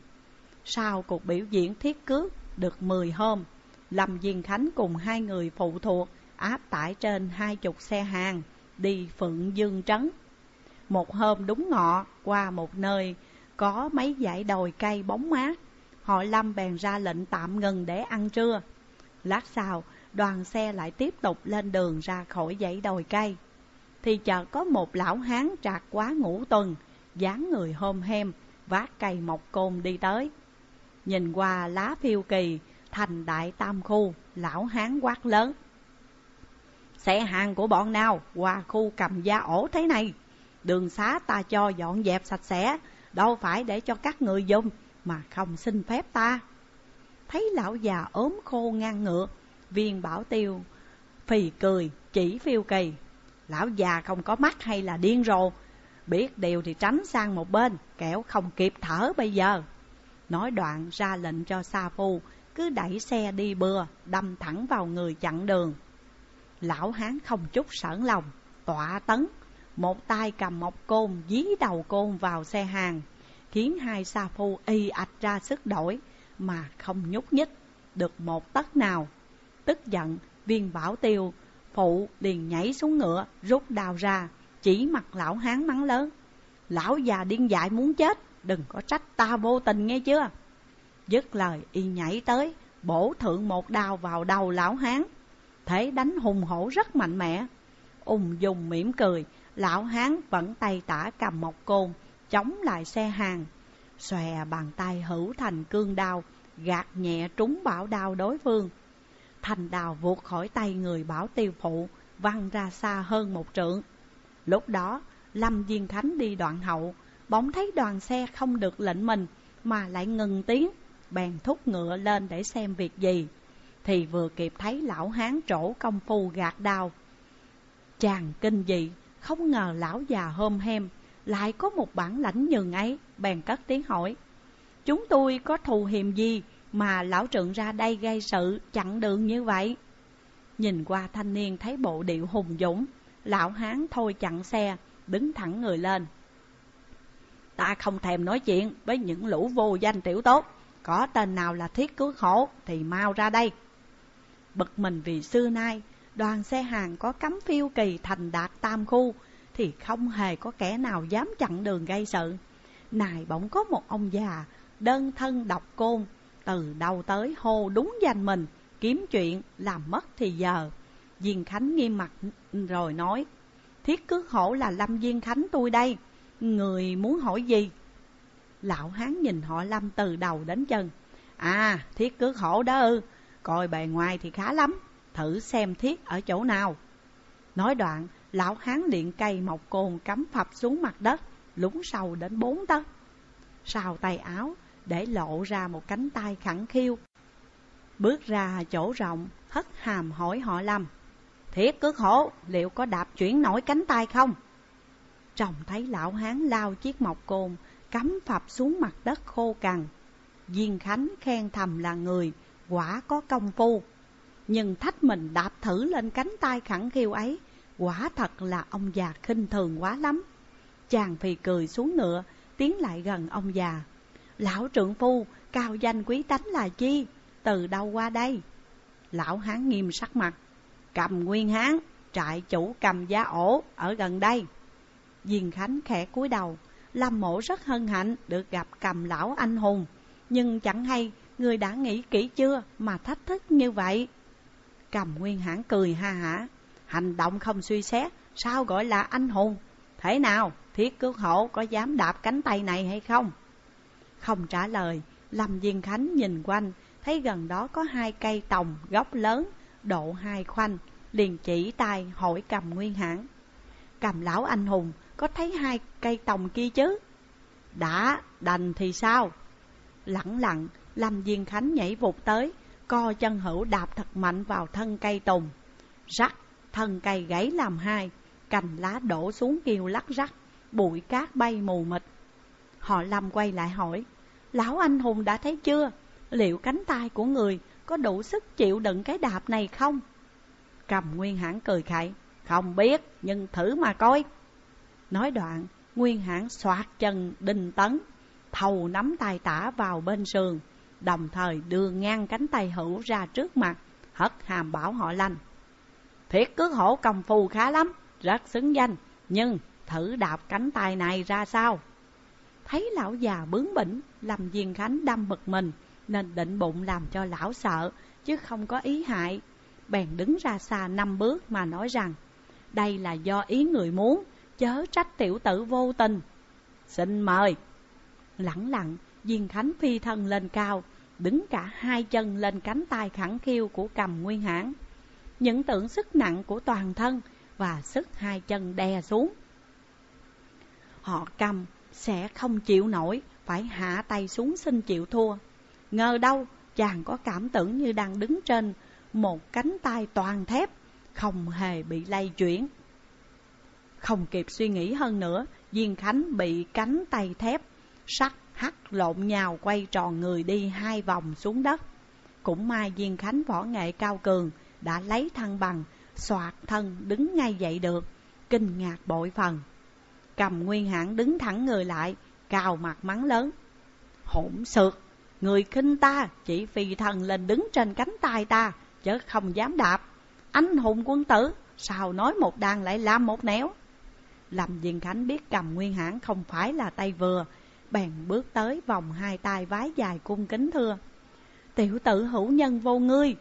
Sau cuộc biểu diễn thiết cước được mười hôm, Lâm Diên Khánh cùng hai người phụ thuộc áp tải trên hai chục xe hàng đi Phượng Dương Trấn. Một hôm đúng ngọ, qua một nơi có mấy dãy đồi cây bóng mát, họ Lâm bèn ra lệnh tạm ngừng để ăn trưa. Lát sau, đoàn xe lại tiếp tục lên đường ra khỏi dãy đồi cây. Thì chợt có một lão hán trạc quá ngũ tuần, dáng người hôm hem, vác cây mộc côn đi tới. Nhìn qua lá phiêu kỳ thành đại tam khu, lão hán quát lớn: Xe hàng của bọn nào qua khu Cầm Gia ổ thế này? Đường xá ta cho dọn dẹp sạch sẽ, đâu phải để cho các người dùng mà không xin phép ta. Thấy lão già ốm khô ngang ngựa, Viên Bảo Tiêu phì cười chỉ phiêu kỳ: Lão già không có mắt hay là điên rồ? Biết điều thì tránh sang một bên, kẻo không kịp thở bây giờ. Nói đoạn ra lệnh cho sa phu cứ đẩy xe đi bừa, đâm thẳng vào người chặn đường. Lão hán không chút sởn lòng, tọa tấn, một tay cầm một côn dí đầu côn vào xe hàng, khiến hai sa phu y ạch ra sức đổi mà không nhúc nhích được một tấc nào. Tức giận, Viên Bảo Tiêu phụ liền nhảy xuống ngựa, rút đao ra, chỉ mặt lão hán mắng lớn: Lão già điên dại muốn chết, đừng có trách ta vô tình nghe chưa. Dứt lời y nhảy tới, bổ thượng một đao vào đầu lão hán. Thế đánh hùng hổ rất mạnh mẽ. Ung dung mỉm cười, lão hán vẫn tay tả cầm một côn chống lại xe hàng, xòe bàn tay hữu thành cương đao, gạt nhẹ trúng bảo đao đối phương. Thành đao vụt khỏi tay người Bảo Tiêu phụ, văng ra xa hơn một trượng. Lúc đó Lâm Diên Khánh đi đoạn hậu, bỗng thấy đoàn xe không được lệnh mình mà lại ngừng tiếng, bèn thúc ngựa lên để xem việc gì. Thì vừa kịp thấy lão hán trổ công phu gạt đao. Chàng kinh dị, không ngờ lão già hôm hem lại có một bản lãnh nhường ấy, bèn cất tiếng hỏi: Chúng tôi có thù hiềm gì mà lão trượng ra đây gây sự chặn đường như vậy? Nhìn qua thanh niên thấy bộ điệu hùng dũng, lão hán thôi chặn xe, đứng thẳng người lên: Ta không thèm nói chuyện với những lũ vô danh tiểu tốt, có tên nào là Thiết Cứu Hổ thì mau ra đây. Bực mình vì xưa nay đoàn xe hàng có cấm phiêu kỳ thành đạt tam khu thì không hề có kẻ nào dám chặn đường gây sự. Này bỗng có một ông già đơn thân độc côn, từ đầu tới hô đúng danh mình, kiếm chuyện làm mất thì giờ. Diên Khánh nghiêm mặt rồi nói: Thiết Cứu Hổ là Lâm Diên Khánh tôi đây, người muốn hỏi gì? Lão hán nhìn họ Lâm từ đầu đến chân: À, Thiết Cứu Hổ đó ư? Coi bề ngoài thì khá lắm, thử xem thiết ở chỗ nào. Nói đoạn, lão hán liền cây một côn cắm phập xuống mặt đất, lún sâu đến bốn tấc. Sau tay áo để lộ ra một cánh tay khẳng khiu. Bước ra chỗ rộng, hất hàm hỏi họ Lâm: Thiết Cứu Hổ liệu có đạp chuyển nổi cánh tay không? Trông thấy lão hán lao chiếc mộc côn cắm phập xuống mặt đất khô cằn, Diên Khánh khen thầm là người quả có công phu. Nhưng thách mình đạp thử lên cánh tay khẳng khiu ấy, quả thật là ông già khinh thường quá lắm. Chàng phì cười xuống ngựa, tiến lại gần ông già: Lão trượng phu, cao danh quý tánh là chi? Từ đâu qua đây? Lão hán nghiêm sắc mặt: Cầm Nguyên Hán, trại chủ Cầm Gia Ổ ở gần đây. Diên Khánh khẽ cúi đầu. Lâm mộ rất hân hạnh được gặp Cầm lão anh hùng, nhưng chẳng hay người đã nghĩ kỹ chưa mà thách thức như vậy. Cầm Nguyên Hán cười ha hả: Hành động không suy xét, sao gọi là anh hùng? Thế nào, Thiết Cứu Hổ có dám đạp cánh tay này hay không? Không trả lời, Lâm Diên Khánh nhìn quanh, thấy gần đó có hai cây tòng gốc lớn, độ hai khoanh, liền chỉ tay hỏi Cầm Nguyên Hán: Cầm lão anh hùng có thấy hai cây tòng kia chứ? Đã đành thì sao? Lẳng lặng, Lâm Diên Khánh nhảy vụt tới, co chân hữu đạp thật mạnh vào thân cây tùng. Rắc, thân cây gãy làm hai, cành lá đổ xuống kêu lắc rắc, bụi cát bay mù mịt. Họ Lâm quay lại hỏi: Lão anh hùng đã thấy chưa? Liệu cánh tay của người có đủ sức chịu đựng cái đạp này không? Cầm Nguyên Hán cười khẩy: Không biết, nhưng thử mà coi. Nói đoạn, Nguyên Hán xoạc chân đinh tấn, thầu nắm tay tả vào bên sườn, đồng thời đưa ngang cánh tay hữu ra trước mặt, hất hàm bảo họ Lanh: Thiết Cứu Hổ công phu khá lắm, rất xứng danh, nhưng thử đạp cánh tay này ra sao? Thấy lão già bướng bỉnh, Lâm Diên Khánh đâm bực mình, nên định bụng làm cho lão sợ, chứ không có ý hại. Bèn đứng ra xa năm bước mà nói rằng: Đây là do ý người muốn, chớ trách tiểu tử vô tình. Xin mời. Lẳng lặng, Diên Khánh phi thân lên cao, đứng cả hai chân lên cánh tay khẳng khiu của Cầm Nguyên Hán. Những tưởng sức nặng của toàn thân và sức hai chân đè xuống, họ Cầm sẽ không chịu nổi, phải hạ tay xuống xin chịu thua. Ngờ đâu chàng có cảm tưởng như đang đứng trên một cánh tay toàn thép, không hề bị lay chuyển. Không kịp suy nghĩ hơn nữa, Diên Khánh bị cánh tay thép sắt hắt lộn nhào quay tròn người đi hai vòng xuống đất. Cũng may Diên Khánh võ nghệ cao cường, đã lấy thăng bằng, xoạt thân đứng ngay dậy được, kinh ngạc bội phần. Cầm Nguyên Hãn đứng thẳng người lại, cào mặt mắng lớn: hỗn xược, người khinh ta, chỉ phi thần lên đứng trên cánh tay ta, chứ không dám đạp. Anh hùng quân tử, sao nói một đàn lại làm một nẻo. Lâm Diên Khánh biết Cầm Nguyên Hãn không phải là tay vừa, bèn bước tới vòng hai tay vái dài cung kính thưa: tiểu tử hữu nhân vô ngươi,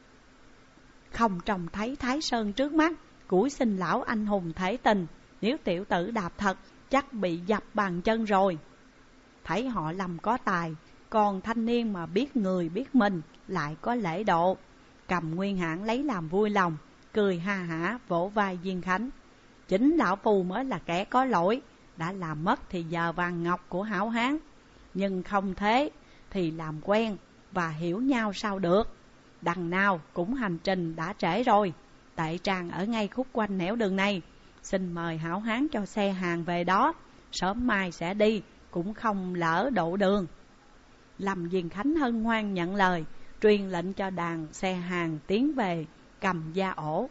không trông thấy Thái Sơn trước mắt, cúi xin lão anh hùng thể tình. Nếu tiểu tử đạp thật, chắc bị dập bàn chân rồi. Thấy họ Lâm có tài, còn thanh niên mà biết người biết mình, lại có lễ độ. Cầm Nguyên Hãn lấy làm vui lòng, cười ha hả vỗ vai Diên Khánh: chính lão phu mới là kẻ có lỗi, đã làm mất thì giờ vàng ngọc của hảo hán. Nhưng không thế thì làm quen và hiểu nhau sao được. Đằng nào cũng hành trình đã trễ rồi, tệ trang ở ngay khúc quanh nẻo đường này. Xin mời hảo hán cho xe hàng về đó, sớm mai sẽ đi, cũng không lỡ độ đường. Lâm Diên Khánh hân hoan nhận lời, truyền lệnh cho đàn xe hàng tiến về Cầm Gia ổ.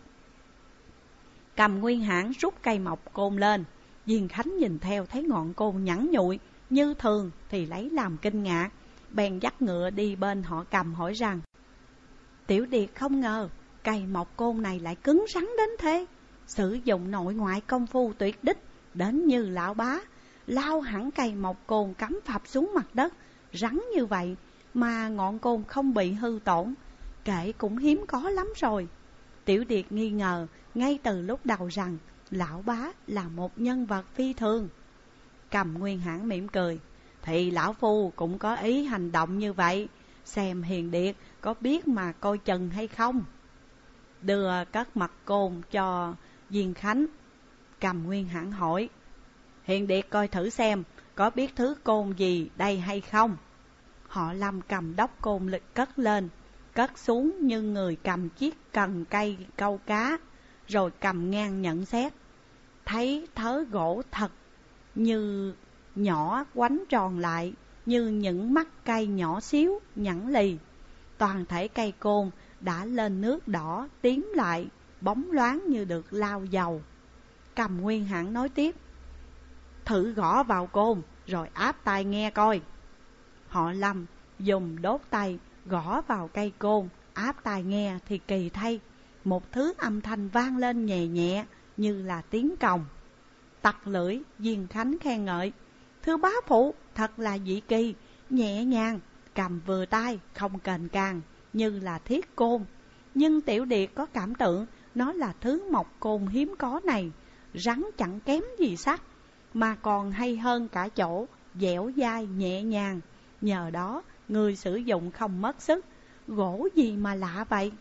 Cầm Nguyên Hãn rút cây mộc côn lên. Diên Khánh nhìn theo thấy ngọn côn nhẵn nhụi như thường thì lấy làm kinh ngạc, bèn dắt ngựa đi bên họ Cầm hỏi rằng: tiểu điệt không ngờ cây mộc côn này lại cứng rắn đến thế, sử dụng nội ngoại công phu tuyệt đích, đến như lão bá lao hẳn cây mộc côn cắm phập xuống mặt đất, rắn như vậy mà ngọn côn không bị hư tổn, kể cũng hiếm có lắm rồi. Tiểu điệt nghi ngờ ngay từ lúc đầu rằng lão bá là một nhân vật phi thường. Cầm Nguyên Hãn mỉm cười: thì lão phu cũng có ý hành động như vậy, xem hiền điệt có biết mà coi chừng hay không. Đưa cất mặt côn cho Diên Khánh, Cầm Nguyên Hãn hỏi: hiền điệt coi thử xem có biết thứ côn gì đây hay không. Họ Lâm cầm đốc côn lịch cất lên, cất xuống như người cầm chiếc cần cây câu cá, rồi cầm ngang nhận xét. Thấy thớ gỗ thật như nhỏ quánh tròn lại, như những mắt cây nhỏ xíu nhẵn lì. Toàn thể cây côn đã lên nước đỏ tím lại, bóng loáng như được lao dầu. Cầm Nguyên Hãn nói tiếp: thử gõ vào côn rồi áp tai nghe coi. Họ Lâm dùng đốt tay gõ vào cây côn, áp tai nghe thì kỳ thay, một thứ âm thanh vang lên nhẹ nhẹ như là tiếng còng. Tặc lưỡi, Diên Khánh khen ngợi: thưa bá phụ, thật là dị kỳ, nhẹ nhàng, cầm vừa tay, không kềnh càng, như là thiết côn. Nhưng tiểu điệt có cảm tưởng nó là thứ mộc côn hiếm có này, rắn chẳng kém gì sắt, mà còn hay hơn cả chỗ dẻo dai nhẹ nhàng. Nhờ đó người sử dụng không mất sức. Gỗ gì mà lạ vậy?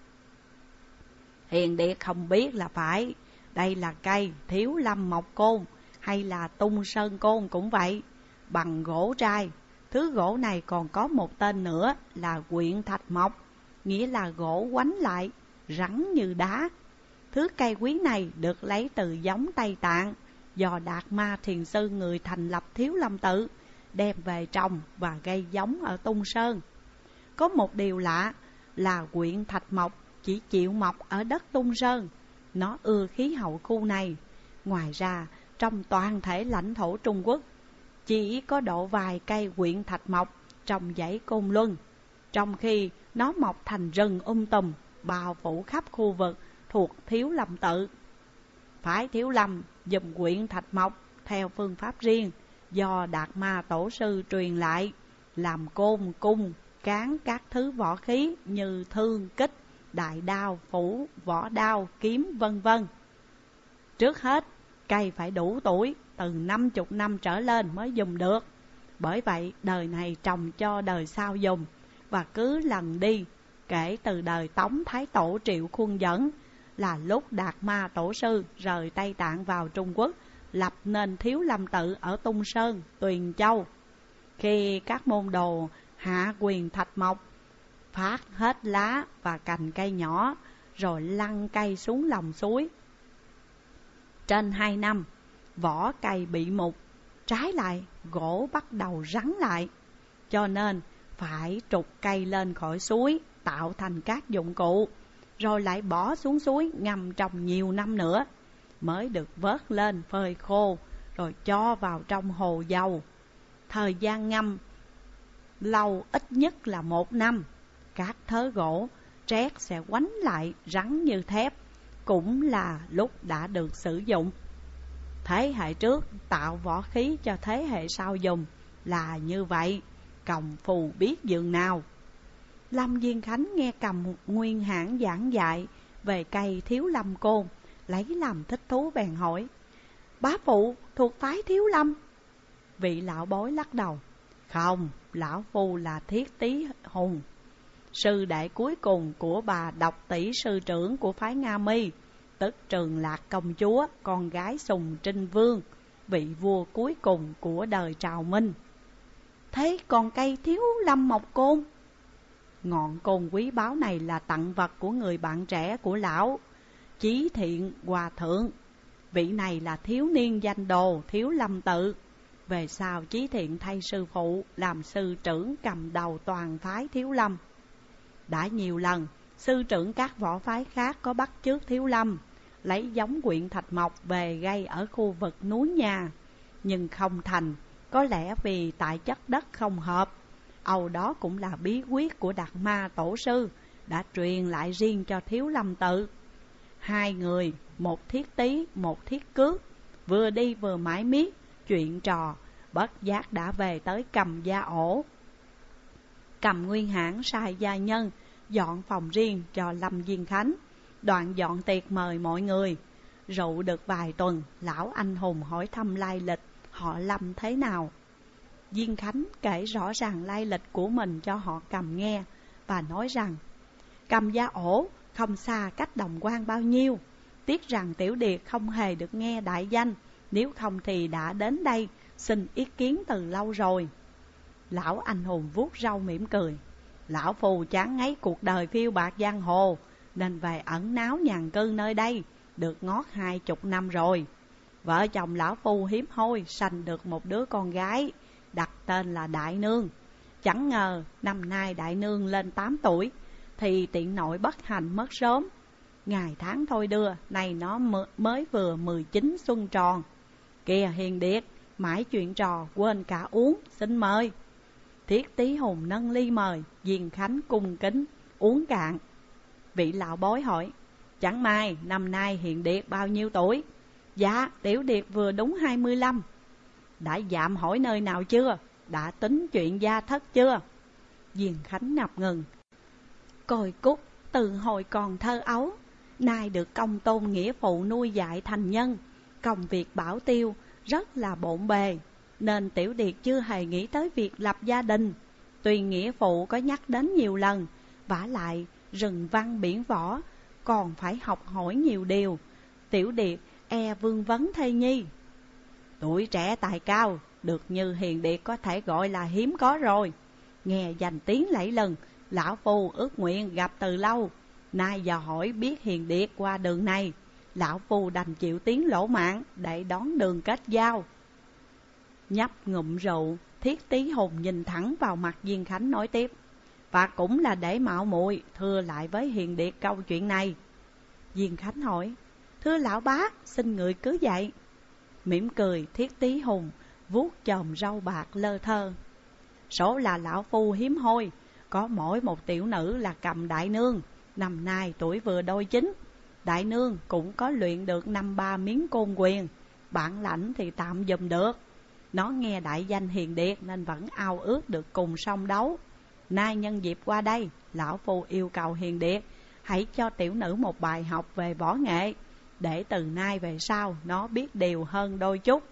Hiền điệt không biết là phải. Đây là cây Thiếu Lâm mộc côn, hay là Tung Sơn côn cũng vậy, bằng gỗ trai. Thứ gỗ này còn có một tên nữa là quyện thạch mộc, nghĩa là gỗ quánh lại, rắn như đá. Thứ cây quý này được lấy từ giống Tây Tạng, do Đạt Ma thiền sư người thành lập Thiếu Lâm tự đem về trồng và gây giống ở Tung Sơn. Có một điều lạ là quyện thạch mộc chỉ chịu mọc ở đất Tung Sơn, nó ưa khí hậu khu này. Ngoài ra trong toàn thể lãnh thổ Trung Quốc chỉ có độ vài cây quyện thạch mộc trong dãy Côn Luân, trong khi nó mọc thành rừng um tùm bao phủ khắp khu vực thuộc Thiếu Lâm tự. Phái Thiếu Lâm dùng quyện thạch mộc theo phương pháp riêng do Đạt Ma tổ sư truyền lại, làm côn, cung, cán các thứ võ khí như thương, kích, đại đao, phủ, võ đao, kiếm vân vân. Trước hết, cây phải đủ tuổi, từ năm mươi năm trở lên mới dùng được. Bởi vậy đời này trồng cho đời sau dùng, và cứ lần đi kể từ đời Tống Thái Tổ Triệu Khuôn dẫn, là lúc Đạt Ma tổ sư rời Tây Tạng vào Trung Quốc, lập nên Thiếu Lâm tự ở Tung Sơn, Tuyền Châu. Khi các môn đồ hạ quyền thạch mộc, phát hết lá và cành cây nhỏ, rồi lăn cây xuống lòng suối. Trên hai năm vỏ cây bị mục, trái lại gỗ bắt đầu rắn lại. Cho nên phải trục cây lên khỏi suối, tạo thành các dụng cụ, rồi lại bỏ xuống suối ngâm trong nhiều năm nữa, mới được vớt lên phơi khô, rồi cho vào trong hồ dầu. Thời gian ngâm lâu ít nhất là một năm. Các thớ gỗ trét sẽ quánh lại rắn như thép, cũng là lúc đã được sử dụng. Thế hệ trước tạo võ khí cho thế hệ sau dùng là như vậy, công phu biết dường nào. Lâm Viên Khánh nghe Cầm Nguyên Hãn giảng dạy về cây Thiếu Lâm Côn, lấy làm thích thú bèn hỏi: bá phụ thuộc phái Thiếu Lâm? Vị lão bối lắc đầu: không, lão phu là Thiết Tý Hùng, sư đệ cuối cùng của bà Độc Tỷ sư trưởng của phái Nga Mi, tức Trường Lạc công chúa, con gái Sùng Trinh Vương, vị vua cuối cùng của đời Trào Minh. Thế còn cây Thiếu Lâm Mộc Côn? Ngọn côn quý báu này là tặng vật của người bạn trẻ của lão, Chí Thiện Hòa Thượng. Vị này là thiếu niên danh đồ Thiếu Lâm Tự. Về sau Chí Thiện thay sư phụ làm sư trưởng cầm đầu toàn phái Thiếu Lâm. Đã nhiều lần sư trưởng các võ phái khác có bắt chước Thiếu Lâm, lấy giống quyện thạch mộc về gây ở khu vực núi nhà, nhưng không thành. Có lẽ vì tại chất đất không hợp. Âu đó cũng là bí quyết của Đạt Ma tổ sư đã truyền lại riêng cho Thiếu Lâm Tự. Hai người, một Thiết Tý, một Thiết Cước, vừa đi vừa mãi miết chuyện trò, bất giác đã về tới Cầm Gia ổ. Cầm Nguyên Hãn sai gia nhân dọn phòng riêng cho Lâm Viên Khánh, đoạn dọn tiệc mời mọi người. Rượu được vài tuần, lão anh hùng hỏi thăm lai lịch họ Lâm thế nào. Viên Khánh kể rõ ràng lai lịch của mình cho họ Cầm nghe, và nói rằng Cầm Gia ổ không xa cách Đồng Quan bao nhiêu, tiếc rằng Tiểu Điệt không hề được nghe đại danh, nếu không thì đã đến đây xin ý kiến từ lâu rồi. Lão anh hùng vuốt râu mỉm cười: lão phù chán ngấy cuộc đời phiêu bạc giang hồ, nên về ẩn náu nhàn cư nơi đây được ngót hai chục năm rồi. Vợ chồng lão phu hiếm hoi sanh được một đứa con gái, đặt tên là Đại Nương. Chẳng ngờ năm nay Đại Nương lên tám tuổi, thì tiện nội bất hạnh mất sớm. Ngày tháng thôi đưa, nay nó mới vừa mười chín xuân tròn. Kìa Hiền Điệt, mãi chuyện trò quên cả uống, xin mời. Thiết Tý Hùng nâng ly mời, Viên Khánh cung kính uống cạn. Vị lão bối hỏi: chẳng may năm nay Hiền Điệt bao nhiêu tuổi? Dạ, Tiểu Điệt vừa đúng hai mươi lăm. Đã dạm hỏi nơi nào chưa? Đã tính chuyện gia thất chưa? Viên Khánh ngập ngừng: Côi Cúc từ hồi còn thơ ấu, nay được công tôn nghĩa phụ nuôi dạy thành nhân, công việc bảo tiêu rất là bộn bề, nên Tiểu Điệt chưa hề nghĩ tới việc lập gia đình. Tuy nghĩa phụ có nhắc đến nhiều lần, vả lại rừng văn biển võ, còn phải học hỏi nhiều điều. Tiểu Điệt e vương vấn thê nhi. Tuổi trẻ tài cao, được như Hiền Điệt có thể gọi là hiếm có rồi. Nghe danh tiếng lẫy lừng, lão phu ước nguyện gặp từ lâu. Nay giờ hỏi biết Hiền Điệt qua đường này, lão phu đành chịu tiếng lỗ mạng để đón đường kết giao. Nhấp ngụm rượu, Thiết Tý Hùng nhìn thẳng vào mặt Viên Khánh nói tiếp: và cũng là để mạo muội thưa lại với Hiền Điệt câu chuyện này. Viên Khánh hỏi: thưa lão bá, xin người cứ dạy. Mỉm cười, Thiết Tý Hùng vuốt chòm râu bạc lơ thơ: số là lão phu hiếm hoi, có mỗi một tiểu nữ là Cầm Đại Nương, năm nay tuổi vừa đôi chín. Đại Nương cũng có luyện được năm ba miếng côn quyền, bản lãnh thì tạm dùm được. Nó nghe đại danh Hiền Điệt nên vẫn ao ước được cùng song đấu. Nay nhân dịp qua đây, lão phu yêu cầu Hiền Điệt hãy cho tiểu nữ một bài học về võ nghệ, để từ nay về sau nó biết điều hơn đôi chút.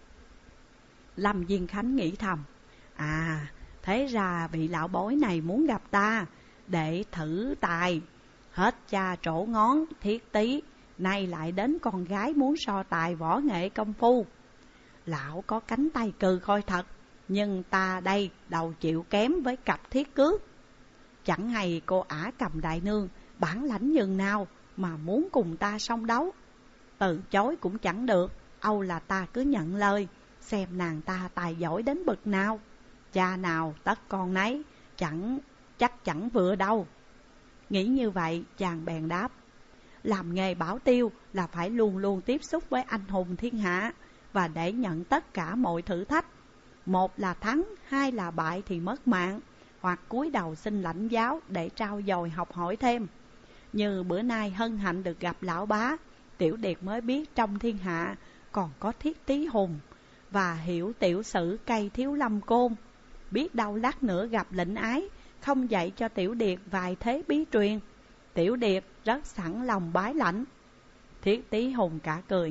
Lâm Viên Khánh nghĩ thầm: à, thế ra vị lão bối này muốn gặp ta để thử tài. Hết cha trổ ngón Thiết Tý, nay lại đến con gái muốn so tài võ nghệ công phu. Lão có cánh tay cừ khôi thật, nhưng ta đây đầu chịu kém với cặp Thiết Cước. Chẳng hay cô ả Cầm Đại Nương bản lãnh nhường nào mà muốn cùng ta song đấu. Từ chối cũng chẳng được, Âu là ta cứ nhận lời, xem nàng ta tài giỏi đến bậc nào. Cha nào tất con nấy, chẳng chắc chẳng vừa đâu. Nghĩ như vậy, chàng bèn đáp: làm nghề bảo tiêu là phải luôn luôn tiếp xúc với anh hùng thiên hạ, và để nhận tất cả mọi thử thách. Một là thắng, hai là bại thì mất mạng, hoặc cúi đầu xin lãnh giáo để trau dồi học hỏi thêm. Như bữa nay hân hạnh được gặp lão bá, Tiểu Điệt mới biết trong thiên hạ còn có Thiết Tý Hùng, và hiểu tiểu sử cây Thiếu Lâm Côn. Biết đâu lát nữa gặp lệnh ái, không dạy cho Tiểu Điệt vài thế bí truyền. Tiểu Điệt rất sẵn lòng bái lãnh. Thiết Tý Hùng cả cười: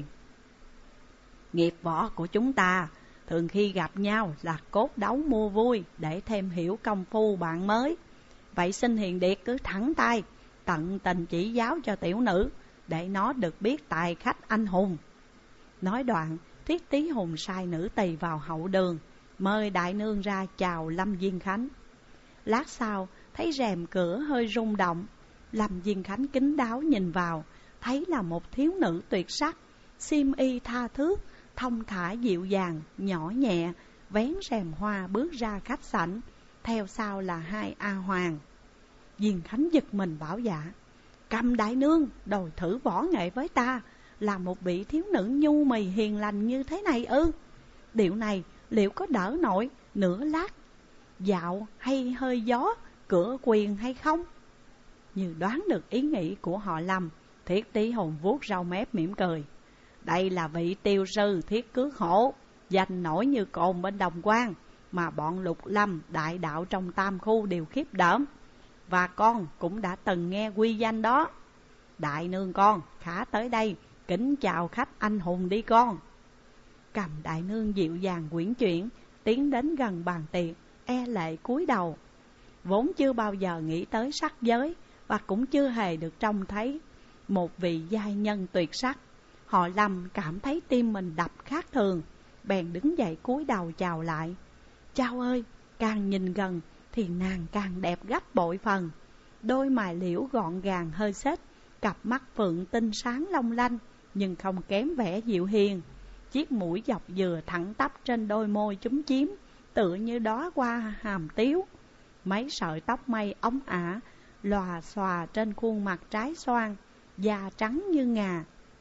nghiệp võ của chúng ta thường khi gặp nhau là cốt đấu mua vui, để thêm hiểu công phu bạn mới. Vậy xin Hiền Điệt cứ thẳng tay, tận tình chỉ giáo cho tiểu nữ, để nó được biết tài khách anh hùng. Nói đoạn, Thiết Tý Hùng sai nữ tỳ vào hậu đường, mời đại nương ra chào Lâm Diên Khánh. Lát sau, thấy rèm cửa hơi rung động. Lâm Diên Khánh kín đáo nhìn vào, thấy là một thiếu nữ tuyệt sắc, xiêm y tha thước, thông thả dịu dàng, nhỏ nhẹ, vén rèm hoa bước ra khách sảnh, theo sau là hai A Hoàng. Diên Khánh giật mình bảo dạ: cầm đại nương đòi thử võ nghệ với ta, là một vị thiếu nữ nhu mì hiền lành như thế này ư? Điệu này liệu có đỡ nổi nửa lát dạo hay hơi gió cửa quyền hay không? Như đoán được ý nghĩ của họ Lâm, Thiết Tý Hùng vuốt râu mép mỉm cười: đây là vị tiêu sư Thiết Cước Hổ, danh nổi như cồn bên Đồng Quan, mà bọn Lục Lâm đại đạo trong Tam Khu đều khiếp đảm, và con cũng đã từng nghe quy danh đó. Đại nương con khả tới đây kính chào khách anh hùng đi con. Cầm đại nương dịu dàng quyển chuyển, tiến đến gần bàn tiệc, e lệ cúi đầu. Vốn chưa bao giờ nghĩ tới sắc giới, và cũng chưa hề được trông thấy một vị giai nhân tuyệt sắc. Họ Lâm cảm thấy tim mình đập khác thường, bèn đứng dậy cúi đầu chào lại. Chao ơi, càng nhìn gần thì nàng càng đẹp gấp bội phần. Đôi mày liễu gọn gàng hơi xếch, cặp mắt phượng tinh sáng long lanh, nhưng không kém vẻ dịu hiền. Chiếc mũi dọc dừa thẳng tắp trên đôi môi chúm chím, tựa như đóa hoa hàm tiếu. Mấy sợi tóc mây ống ả lòa xòa trên khuôn mặt trái xoan, da trắng như ngà.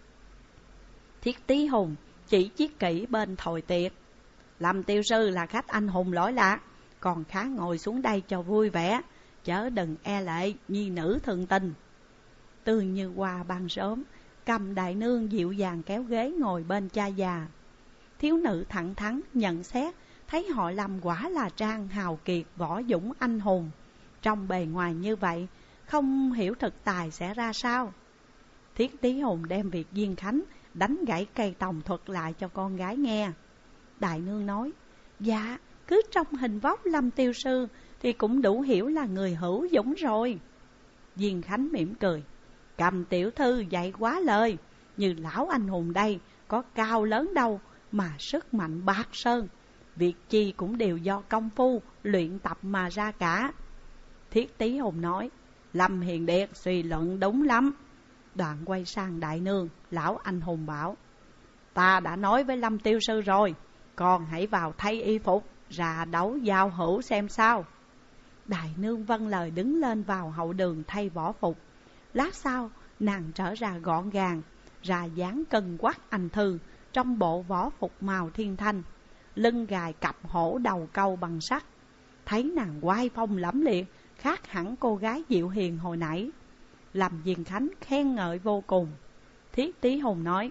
Thiết Tý Hùng chỉ chiết kỹ bên thồi tiệc: Lâm tiêu sư là khách anh hùng lỗi lạc, còn khá ngồi xuống đây cho vui vẻ, chớ đừng e lệ nhi nữ thường tình. Tươi như hoa ban sớm, Cầm đại nương dịu dàng kéo ghế ngồi bên cha già. Thiếu nữ thẳng thắn nhận xét, thấy họ Lâm quả là trang hào kiệt võ dũng anh hùng. Trong bề ngoài như vậy, không hiểu thực tài sẽ ra sao. Thiết Tý Hùng đem việc Diên Khánh đánh gãy cây tòng thuật lại cho con gái nghe. Đại nương nói: dạ, cứ trong hình vóc Lâm tiêu sư thì cũng đủ hiểu là người hữu dũng rồi. Diên Khánh mỉm cười: Cầm tiểu thư dạy quá lời, như lão anh hùng đây có cao lớn đâu mà sức mạnh bạc sơn, việc chi cũng đều do công phu luyện tập mà ra cả. Thiết Tý Hùng nói: Lâm Hiền Điệt suy luận đúng lắm. Đoạn quay sang đại nương, lão anh hùng bảo: ta đã nói với Lâm tiêu sư rồi, con hãy vào thay y phục ra đấu giao hữu xem sao. Đại nương vâng lời đứng lên vào hậu đường thay võ phục. Lát sau nàng trở ra gọn gàng, ra dáng cân quắc anh thư, trong bộ võ phục màu thiên thanh, lưng gài cặp hổ đầu câu bằng sắt. Thấy nàng oai phong lẫm liệt, khác hẳn cô gái dịu hiền hồi nãy. Lâm Diên Khánh khen ngợi vô cùng. Thiết Tý Hùng nói: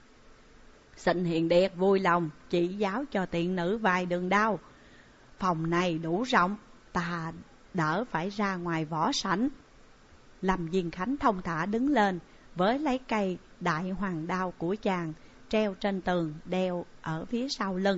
Xin Hiền Điệt vui lòng chỉ giáo cho tiện nữ vài đường đao. Phòng này đủ rộng, ta đỡ phải ra ngoài võ sảnh. Lâm Diên Khánh thông thả đứng lên, với lấy cây đại hoàng đao của chàng treo trên tường, đeo ở phía sau lưng.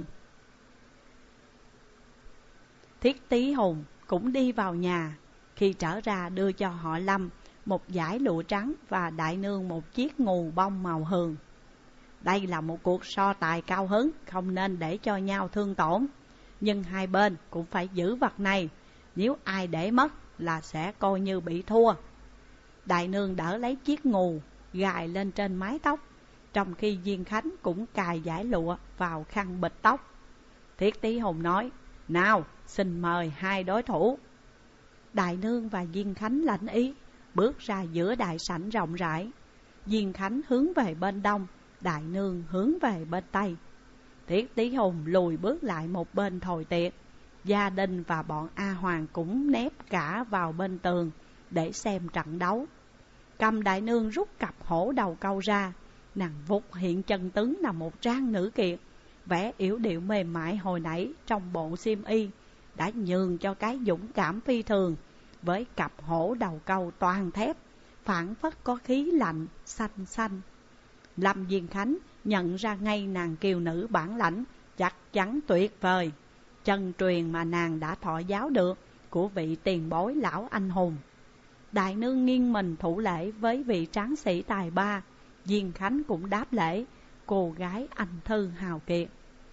Thiết Tý Hùng cũng đi vào nhà. Khi trở ra đưa cho họ Lâm một dải lụa trắng và đại nương một chiếc ngù bông màu hường. Đây là một cuộc so tài cao hứng, không nên để cho nhau thương tổn, nhưng hai bên cũng phải giữ vật này, nếu ai để mất là sẽ coi như bị thua. Đại nương đỡ lấy chiếc ngù gài lên trên mái tóc, trong khi Diên Khánh cũng cài dải lụa vào khăn bịch tóc. Thiết Tí Hùng nói: "Nào, xin mời hai đối thủ." Đại Nương và Diên Khánh lãnh ý, bước ra giữa đại sảnh rộng rãi. Diên Khánh hướng về bên đông, Đại Nương hướng về bên tây. Thiết Tí Hùng lùi bước lại một bên thồi tiệc. Gia Đình và bọn A Hoàng cũng nép cả vào bên tường để xem trận đấu. Cầm Đại Nương rút cặp hổ đầu câu ra. Nàng vụt hiện chân tướng là một trang nữ kiệt, vẻ yểu điệu mềm mại hồi nãy trong bộ xiêm y đã nhường cho cái dũng cảm phi thường với cặp hổ đầu câu toàn thép, phảng phất có khí lạnh xanh xanh. Lâm Diên Khánh nhận ra ngay nàng kiều nữ bản lãnh chắc chắn tuyệt vời, chân truyền mà nàng đã thọ giáo được của vị tiền bối lão anh hùng. Đại Nương nghiêng mình thủ lễ với vị tráng sĩ tài ba. Diên Khánh cũng đáp lễ, cô gái anh thư hào kiệt.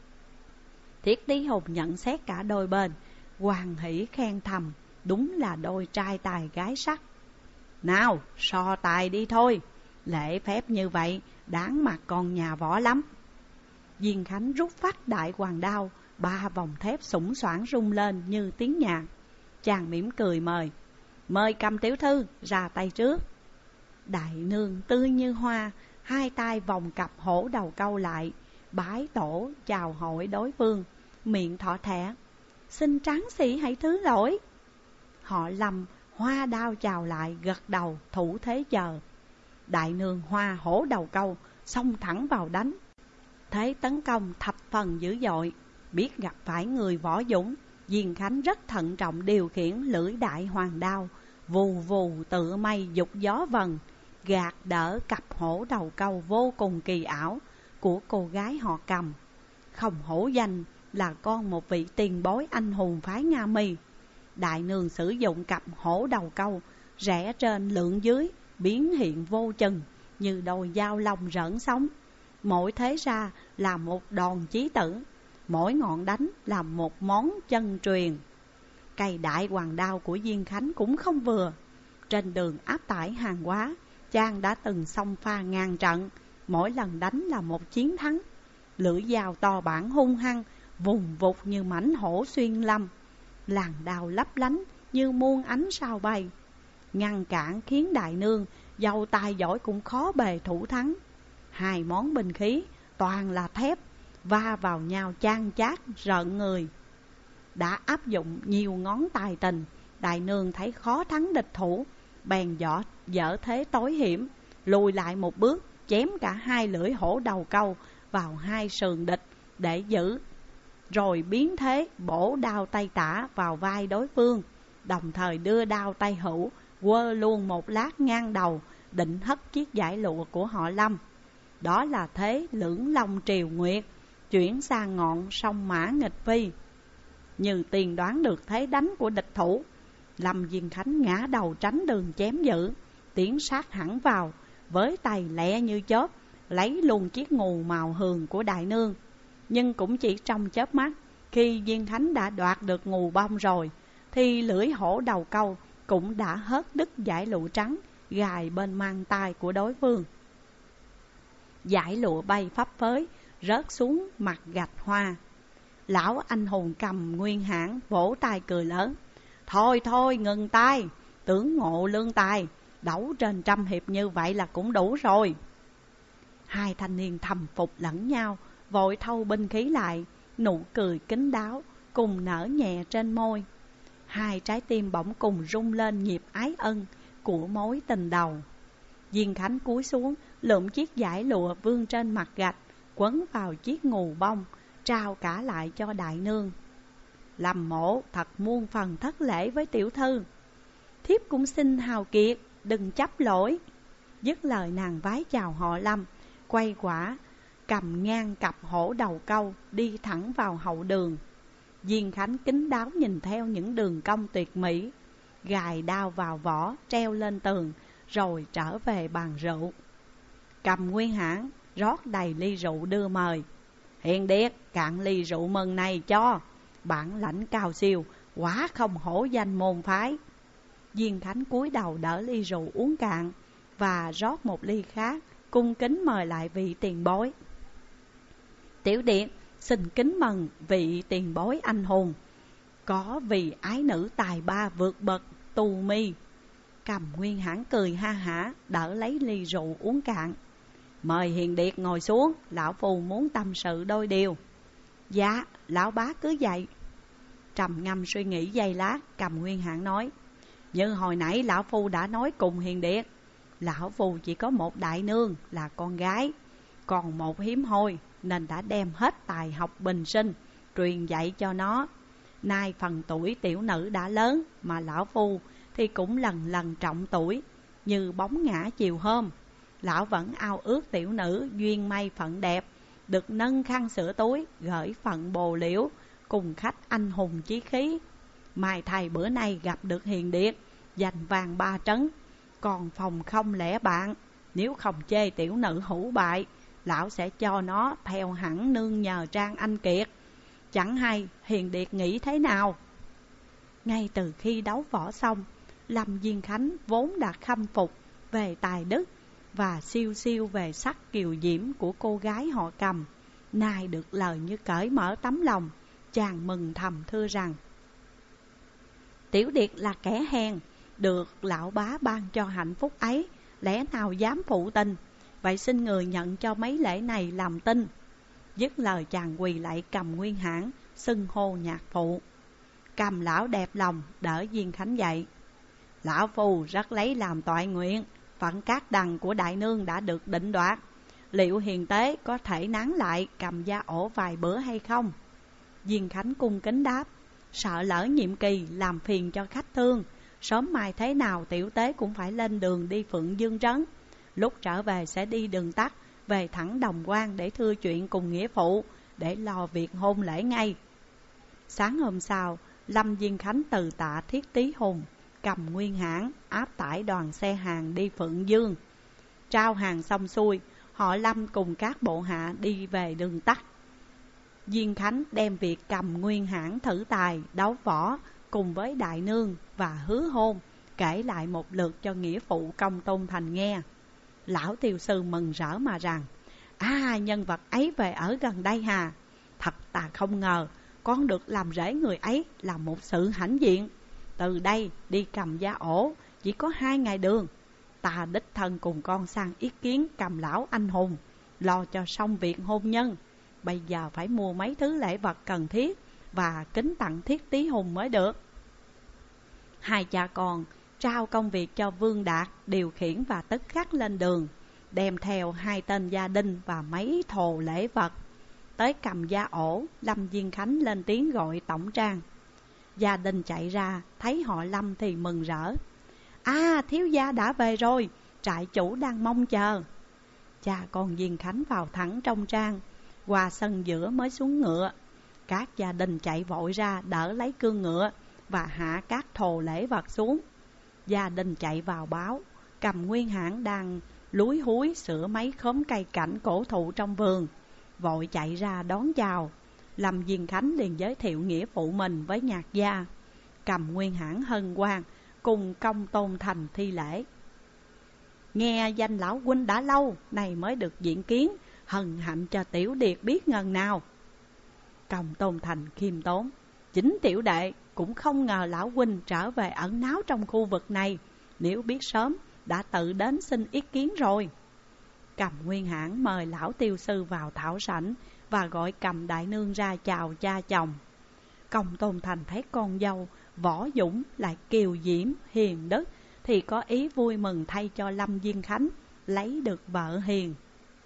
Thiết Tí Hùng nhận xét cả đôi bên, hoan hỷ khen thầm, đúng là đôi trai tài gái sắc. Nào, so tài đi thôi, lễ phép như vậy đáng mặt con nhà võ lắm. Diên Khánh rút phát đại hoàng đao, ba vòng thép sủng soảng rung lên như tiếng nhạc. Chàng mỉm cười mời: "Mời Cầm tiểu thư ra tay trước." Đại Nương tươi như hoa, hai tay vòng cặp hổ đầu câu lại, bái tổ chào hỏi đối phương, miệng thọ thẻ: "Xin tráng sĩ hãy thứ lỗi." Họ Lâm hoa đao chào lại, gật đầu thủ thế chờ. Đại Nương hoa hổ đầu câu, xông thẳng vào đánh. Thế tấn công thập phần dữ dội, biết gặp phải người võ dũng, Diên Khánh rất thận trọng điều khiển lưỡi đại hoàng đao, vù vù tựa mây dục gió vần, gạt đỡ cặp hổ đầu câu vô cùng kỳ ảo của cô gái họ Cầm. Không hổ danh là con một vị tiền bối anh hùng phái Nga Mi. Đại Nương sử dụng cặp hổ đầu câu, rẽ trên lượn dưới, biến hiện vô chừng như đôi dao long rỡn sóng. Mỗi thế ra là một đòn chí tử, mỗi ngọn đánh là một món chân truyền. Cây đại hoàng đao của Diên Khánh cũng không vừa. Trên đường áp tải hàng hóa, chàng đã từng xông pha ngàn trận, mỗi lần đánh là một chiến thắng. Lưỡi dao to bản hung hăng, vùng vụt như mãnh hổ xuyên lâm, làn đao lấp lánh như muôn ánh sao bay. Ngăn cản khiến Đại Nương giàu tài giỏi cũng khó bề thủ thắng. Hai món binh khí toàn là thép, va vào nhau chan chát rợn người. Đã áp dụng nhiều ngón tài tình, Đại Nương thấy khó thắng địch thủ, bèn dở, dở thế tối hiểm, lùi lại một bước, chém cả hai lưỡi hổ đầu câu vào hai sườn địch để giữ, rồi biến thế bổ đao tay tả vào vai đối phương, đồng thời đưa đao tay hữu quơ luôn một lát ngang đầu, định hất chiếc dải lụa của họ Lâm. Đó là thế lưỡng long triều nguyệt, chuyển sang ngọn sông Mã nghịch phi. Như tiên đoán được thế đánh của địch thủ, Lâm Diên Khánh ngã đầu tránh đường chém giữ, tiến sát hẳn vào, với tay lẹ như chớp, lấy luôn chiếc ngù màu hường của Đại Nương. Nhưng cũng chỉ trong chớp mắt, khi Diên Khánh đã đoạt được ngù bông rồi, thì lưỡi hổ đầu câu cũng đã hớt đứt dải lụa trắng gài bên mang tay của đối phương. Dải lụa bay phấp phới, rớt xuống mặt gạch hoa. Lão anh hùng Cầm Nguyên Hãn vỗ tay cười lớn: "Thôi thôi ngừng tay, tướng ngộ lương tài, đấu trên trăm hiệp như vậy là cũng đủ rồi." Hai thanh niên thầm phục lẫn nhau, vội thâu binh khí lại, nụ cười kín đáo cùng nở nhẹ trên môi. Hai trái tim bỗng cùng rung lên nhịp ái ân của mối tình đầu. Diên Khánh cúi xuống, lượm chiếc dải lụa vương trên mặt gạch, quấn vào chiếc ngù bông, trao cả lại cho Đại Nương. "Lâm mộ thật muôn phần thất lễ với tiểu thư, thiếp cũng xin hào kiệt đừng chấp lỗi." Dứt lời nàng vái chào họ Lâm, quay quả cầm ngang cặp hổ đầu câu, đi thẳng vào hậu đường. Diên Khánh kín đáo nhìn theo những đường cong tuyệt mỹ, gài đao vào vỏ, treo lên tường, rồi trở về bàn rượu. Cầm Nguyên Hãn rót đầy ly rượu đưa mời: "Hiền điệt, cạn ly rượu mừng này cho, bản lãnh cao siêu, quả không hổ danh môn phái." Diên Khánh cúi đầu đỡ ly rượu uống cạn, và rót một ly khác cung kính mời lại vị tiền bối. Tiểu Điệt xin kính mừng vị tiền bối anh hùng, có vì ái nữ tài ba vượt bậc tu mi. Cầm Nguyên Hãn cười ha hả, đỡ lấy ly rượu uống cạn. Mời Hiền Điệt ngồi xuống, lão phu muốn tâm sự đôi điều. Dạ, lão bá cứ dậy. Trầm ngâm suy nghĩ giây lát, Cầm Nguyên Hãn nói: như hồi nãy lão phu đã nói cùng Hiền Điệt, lão phu chỉ có một đại nương là con gái, còn một hiếm hoi, nên đã đem hết tài học bình sinh truyền dạy cho nó. Nay phần tuổi tiểu nữ đã lớn, mà lão phu thì cũng lần lần trọng tuổi. Như bóng ngã chiều hôm, lão vẫn ao ước tiểu nữ duyên may phận đẹp, được nâng khăn sửa túi, gửi phận bồ liễu, cùng khách anh hùng chí khí. Mai thầy bữa nay gặp được Hiền Điệt, giành vàng ba trấn, còn phòng không lẽ bạn. Nếu không chê tiểu nữ hữu bại, lão sẽ cho nó theo hẳn nương nhờ Trang Anh Kiệt. Chẳng hay Hiền Điệt nghĩ thế nào? Ngay từ khi đấu võ xong, Lâm Diên Khánh vốn đã khâm phục về tài đức và siêu siêu về sắc kiều diễm của cô gái họ Cầm. Nay được lời như cởi mở tấm lòng, chàng mừng thầm thưa rằng: Tiểu Điệt là kẻ hèn, được lão bá ban cho hạnh phúc ấy, lẽ nào dám phụ tình? Vậy xin người nhận cho mấy lễ này làm tin. Dứt lời chàng quỳ lạy Cầm Nguyên Hãn, xưng hô nhạc phụ. Cầm lão đẹp lòng đỡ Diên Khánh dậy. Lão phu rất lấy làm toại nguyện, phận các đằng của đại nương đã được định đoạt. Liệu hiền tế có thể nán lại Cầm gia ổ vài bữa hay không? Diên Khánh cung kính đáp: sợ lỡ nhiệm kỳ làm phiền cho khách thương, sớm mai thế nào tiểu tế cũng phải lên đường đi Phượng Dương Trấn. Lúc trở về sẽ đi đường tắt về thẳng Đồng Quan để thưa chuyện cùng nghĩa phụ, để lo việc hôn lễ ngay. Sáng hôm sau, Lâm Diên Khánh từ tạ Thiết Tý Hùng, Cầm Nguyên Hãn áp tải đoàn xe hàng đi Phượng Dương. Trao hàng xong xuôi, họ Lâm cùng các bộ hạ đi về đường tắt. Diên Khánh đem việc Cầm Nguyên Hãn thử tài, đấu võ cùng với đại nương và hứa hôn kể lại một lượt cho nghĩa phụ Công Tôn Thành nghe. Lão tiêu sư mừng rỡ mà rằng: À, nhân vật ấy về ở gần đây hà. Thật ta không ngờ con được làm rể người ấy là một sự hãnh diện. Từ đây đi Cầm gia ổ chỉ có hai ngày đường. Ta đích thân cùng con sang ý kiến Cầm lão anh hùng, lo cho xong việc hôn nhân. Bây giờ phải mua mấy thứ lễ vật cần thiết và kính tặng Thiết Tý Hùng mới được. Hai cha con trao công việc cho Vương Đạt điều khiển và tức khắc lên đường, đem theo hai tên gia đình và mấy thồ lễ vật. Tới Cầm gia ổ, Lâm Diên Khánh lên tiếng gọi tổng trang. Gia đình chạy ra, thấy họ Lâm thì mừng rỡ. À, thiếu gia đã về rồi, trại chủ đang mong chờ. Cha con Diên Khánh vào thẳng trong trang, qua sân giữa mới xuống ngựa. Các gia đình chạy vội ra đỡ lấy cương ngựa và hạ các thồ lễ vật xuống. Gia đình chạy vào báo Cầm Nguyên Hãn đang lúi húi sửa mấy khóm cây cảnh cổ thụ trong vườn, vội chạy ra đón chào. Lâm Diên Khánh liền giới thiệu nghĩa phụ mình với nhạc gia. Cầm Nguyên Hãn hân hoan cùng Công Tôn Thành thi lễ. Nghe danh lão huynh đã lâu, này mới được diện kiến, hân hạnh cho tiểu điệt biết ngần nào. Công Tôn Thành khiêm tốn: Chính tiểu đệ cũng không ngờ lão huynh trở về ẩn náu trong khu vực này, nếu biết sớm đã tự đến xin ý kiến rồi. Cầm Nguyên Hãn mời lão tiêu sư vào thảo sảnh và gọi Cầm đại nương ra chào cha chồng. Công Tôn Thành thấy con dâu võ dũng lại kiều diễm hiền đức, thì có ý vui mừng thay cho Lâm Diên Khánh lấy được vợ hiền.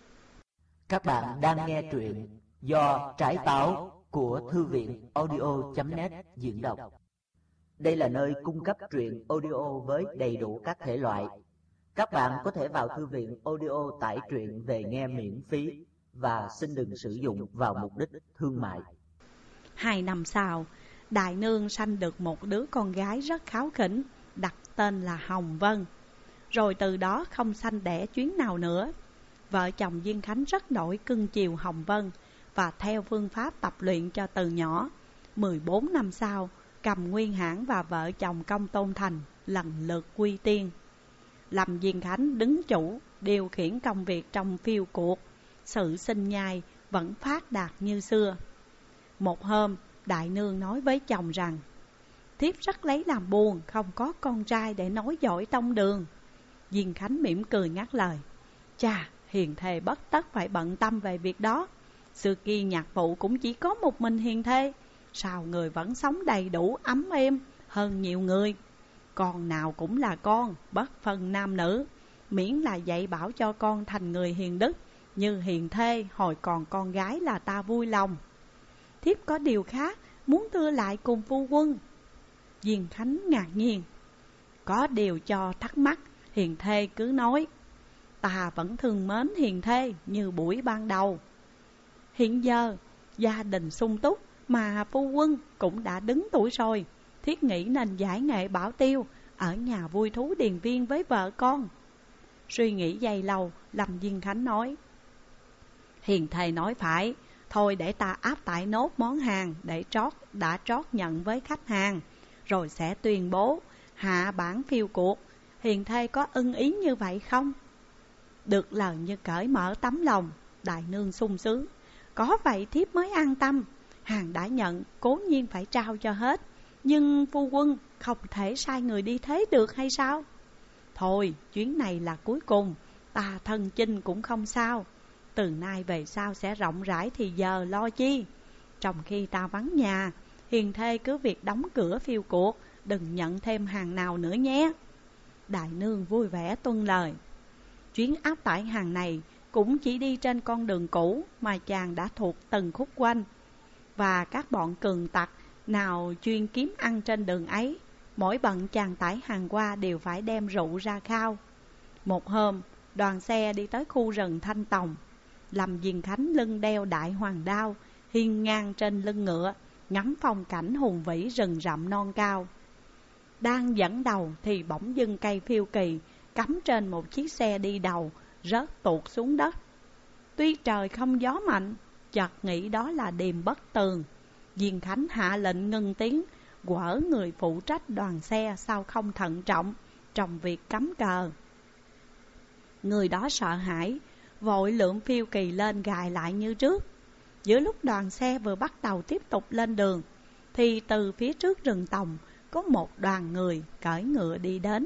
Các bạn đang nghe truyện do Trái Táo của Thư viện audio chấm net diễn đọc. Đây là nơi cung cấp truyện audio với đầy đủ các thể loại. Các bạn có thể vào thư viện audio tải truyện về nghe miễn phí và xin đừng sử dụng vào mục đích thương mại. Hai năm sau, đại nương sanh được một đứa con gái rất kháu khỉnh, đặt tên là Hồng Vân. Rồi từ đó không sanh đẻ chuyến nào nữa. Vợ chồng Diên Khánh rất nổi cưng chiều Hồng Vân và theo phương pháp tập luyện cho từ nhỏ. mười bốn năm sau, Cầm Nguyên Hãn và vợ chồng Công Tôn Thành lần lượt quy tiên. Lâm Diên Khánh đứng chủ, điều khiển công việc trong phiêu cuộc. Sự sinh nhai vẫn phát đạt như xưa. Một hôm, đại nương nói với chồng rằng thiếp rất lấy làm buồn không có con trai để nối dõi tông đường. Diên Khánh mỉm cười ngắt lời: Chà, hiền thê bất tất phải bận tâm về việc đó. Xưa kia nhạc phụ cũng chỉ có một mình hiền thê, sao người vẫn sống đầy đủ ấm êm hơn nhiều người. Con nào cũng là con, bất phân nam nữ, miễn là dạy bảo cho con thành người hiền đức như hiền thê hồi còn con gái là ta vui lòng. Thiếp có điều khác muốn thưa lại cùng phu quân. Diên Khánh ngạc nhiên: Có điều cho thắc mắc, hiền thê cứ nói. Ta vẫn thương mến hiền thê như buổi ban đầu. Hiện giờ gia đình sung túc, mà phu quân cũng đã đứng tuổi rồi, thiết nghĩ nên giải nghệ bảo tiêu, ở nhà vui thú điền viên với vợ con. Suy nghĩ giây lâu, Lâm Diên Khánh nói: Hiền thầy nói phải, thôi để ta áp tải nốt món hàng để trót đã trót nhận với khách hàng, rồi sẽ tuyên bố hạ bản phiêu cuộc. Hiền thầy có ưng ý như vậy không? Được lời như cởi mở tấm lòng, đại nương sung sướng. Có vậy thiếp mới an tâm. Hàng đã nhận, cố nhiên phải trao cho hết, nhưng phu quân không thể sai người đi thế được hay sao? Thôi, chuyến này là cuối cùng, ta thân chinh cũng không sao. Từ nay về sau sẽ rộng rãi thì giờ lo chi. Trong khi ta vắng nhà, hiền thê cứ việc đóng cửa phiêu cuộc, đừng nhận thêm hàng nào nữa nhé. Đại nương vui vẻ tuân lời. Chuyến áp tải hàng này cũng chỉ đi trên con đường cũ mà chàng đã thuộc từng khúc quanh, và các bọn cường tặc nào chuyên kiếm ăn trên đường ấy, mỗi bận chàng tải hàng qua đều phải đem rượu ra khao. Một hôm, đoàn xe đi tới khu rừng Thanh Tòng. Lâm Diên Khánh lưng đeo đại hoàng đao, hiên ngang trên lưng ngựa, ngắm phong cảnh hùng vĩ rừng rậm non cao. Đang dẫn đầu thì bỗng dưng cây phiêu kỳ cắm trên một chiếc xe đi đầu, rớt tuột xuống đất. Tuy trời không gió mạnh, chợt nghĩ đó là điềm bất tường. Diên Khánh hạ lệnh ngưng tiếng, quở người phụ trách đoàn xe sao không thận trọng trong việc cắm cờ. Người đó sợ hãi, vội lượm phiêu kỳ lên gài lại như trước. Giữa lúc đoàn xe vừa bắt đầu tiếp tục lên đường, thì từ phía trước rừng tòng có một đoàn người cưỡi ngựa đi đến.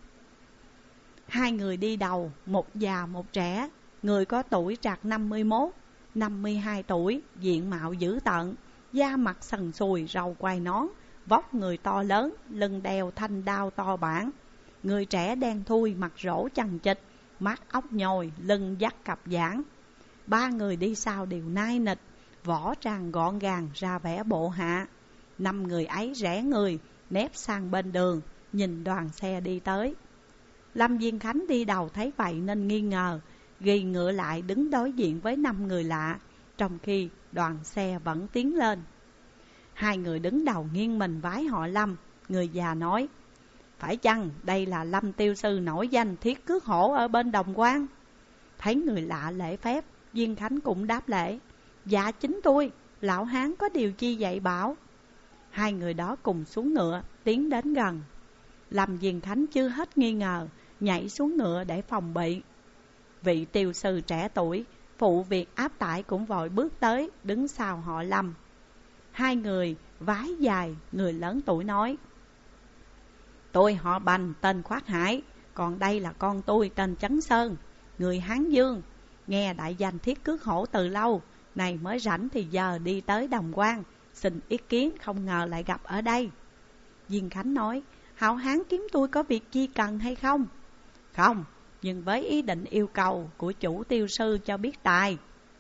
Hai người đi đầu, một già một trẻ. Người có tuổi trạc năm mươi mốt, năm mươi hai tuổi, diện mạo dữ tợn, da mặt sần sùi, râu quai nón, vóc người to lớn, lưng đeo thanh đao to bản. Người trẻ đen thui, mặt rỗ chằng chịt, mắt ốc nhồi, lưng dắt cặp giảng. Ba người đi sau đều nai nịch, võ trang gọn gàng ra vẻ bộ hạ. Năm người ấy rẽ người, nép sang bên đường, nhìn đoàn xe đi tới. Lâm Diên Khánh đi đầu thấy vậy nên nghi ngờ, ghi ngựa lại đứng đối diện với năm người lạ, trong khi đoàn xe vẫn tiến lên. Hai người đứng đầu nghiêng mình vái họ Lâm. Người già nói: Phải chăng đây là Lâm tiêu sư nổi danh thiết cước hổ ở bên Đồng Quan? Thấy người lạ lễ phép, Diên Khánh cũng đáp lễ: Dạ chính tôi, lão hán có điều chi dạy bảo. Hai người đó cùng xuống ngựa, tiến đến gần. Lâm Diên Khánh chưa hết nghi ngờ, nhảy xuống ngựa để phòng bị. Vị tiêu sư trẻ tuổi, phụ việc áp tải cũng vội bước tới, đứng sau họ Lâm. Hai người vái dài, người lớn tuổi nói: Tôi họ Bành, tên Khoát Hải, còn đây là con tôi tên Chấn Sơn, người Hán Dương. Nghe đại danh thiết cước hổ từ lâu, này mới rảnh thì giờ đi tới Đồng Quan, xin ý kiến, không ngờ lại gặp ở đây. Diên Khánh nói: Hảo hán kiếm tôi có việc chi cần hay không? Không, nhưng với ý định yêu cầu của chủ tiêu sư cho biết tài.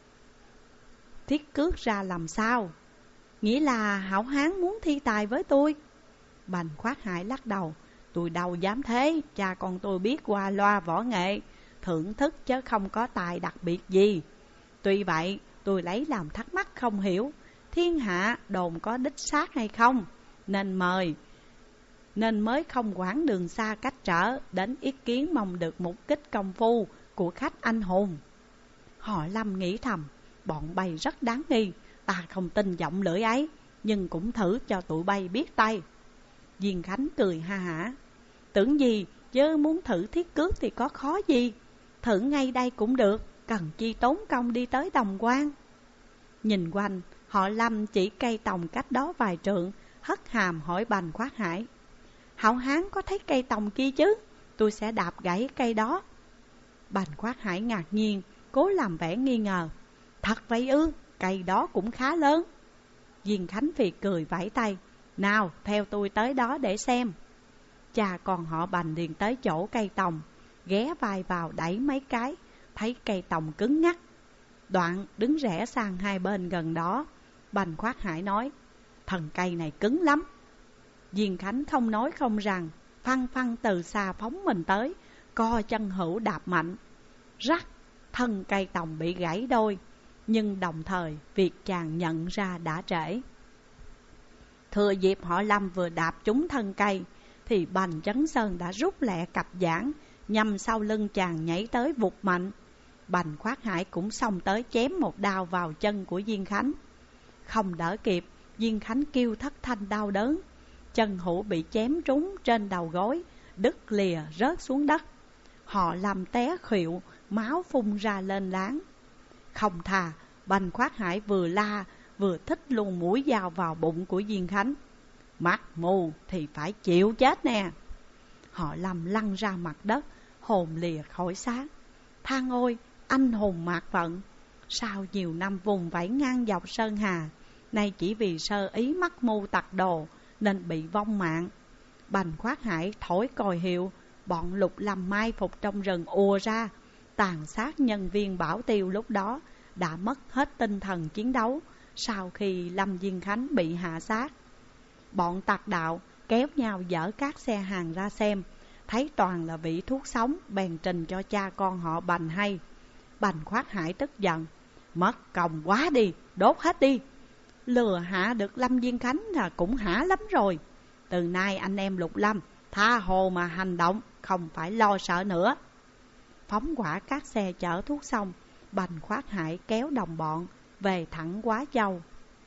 Thiết cước ra làm sao? Nghĩa là hảo hán muốn thi tài với tôi? Bành Khoát Hải lắc đầu: Tôi đâu dám thế, cha con tôi biết qua loa võ nghệ, thưởng thức chứ không có tài đặc biệt gì. Tuy vậy, tôi lấy làm thắc mắc không hiểu, thiên hạ đồn có đích xác hay không, nên mời Nên mới không quản đường xa cách trở, đến ý kiến mong được mục kích công phu của khách anh hùng. Họ Lâm nghĩ thầm: Bọn bay rất đáng nghi, ta không tin giọng lưỡi ấy, nhưng cũng thử cho tụi bay biết tay. Diên Khánh cười ha hả: Tưởng gì chứ muốn thử thiết cước thì có khó gì. Thử ngay đây cũng được, cần chi tốn công đi tới Đồng Quan. Nhìn quanh, họ Lâm chỉ cây tòng cách đó vài trượng, hất hàm hỏi Bành Khoát Hải: Hảo Hán có thấy cây tòng kia chứ? Tôi sẽ đạp gãy cây đó. Bành Khoát Hải ngạc nhiên, cố làm vẻ nghi ngờ: Thật vậy ư? Cây đó cũng khá lớn. Diên Khánh Việt cười vẫy tay: Nào, theo tôi tới đó để xem. Cha con họ Bành liền tới chỗ cây tòng, ghé vai vào đẩy mấy cái, thấy cây tòng cứng ngắc. Đoạn đứng rẽ sang hai bên gần đó. Bành Khoát Hải nói: Thần cây này cứng lắm. Diên Khánh không nói không rằng, phăng phăng từ xa phóng mình tới, co chân hữu đạp mạnh. Rắc, thân cây tòng bị gãy đôi. Nhưng đồng thời việc chàng nhận ra đã trễ. Thừa dịp họ Lâm vừa đạp trúng thân cây, thì Bành Chấn Sơn đã rút lẹ cặp giảng, nhằm sau lưng chàng nhảy tới vụt mạnh. Bành Khoát Hải cũng xông tới chém một đao vào chân của Diên Khánh. Không đỡ kịp, Diên Khánh kêu thất thanh đau đớn. Chân hữu bị chém trúng trên đầu gối, đứt lìa rớt xuống đất. Họ Lâm té khuỵu, máu phun ra lên láng. Không thà, Bành Khoát Hải vừa la vừa thích luôn mũi dao vào bụng của Diên Khánh. Mắt mù thì phải chịu chết nè. Họ Lâm lăn ra mặt đất, hồn lìa khỏi xác. Than ôi, anh hùng mạc phận, sau nhiều năm vùng vẫy ngang dọc sơn hà, nay chỉ vì sơ ý mắc mưu tặc đồ nên bị vong mạng. Bành Khoát Hải thổi còi hiệu, bọn Lục Lâm mai phục trong rừng ùa ra, tàn sát nhân viên Bảo Tiêu lúc đó đã mất hết tinh thần chiến đấu sau khi Lâm Diên Khánh bị hạ sát. Bọn tặc đạo kéo nhau dỡ các xe hàng ra xem, thấy toàn là vị thuốc sống, bèn trình cho cha con họ Bành hay. Bành Khoát Hải tức giận: Mất công quá đi, đốt hết đi. Lừa hạ được Lâm Diên Khánh là cũng hả lắm rồi. Từ nay anh em Lục Lâm tha hồ mà hành động, không phải lo sợ nữa. Phóng hỏa các xe chở thuốc xong, Bành Khoát Hải kéo đồng bọn về thẳng Quá Châu.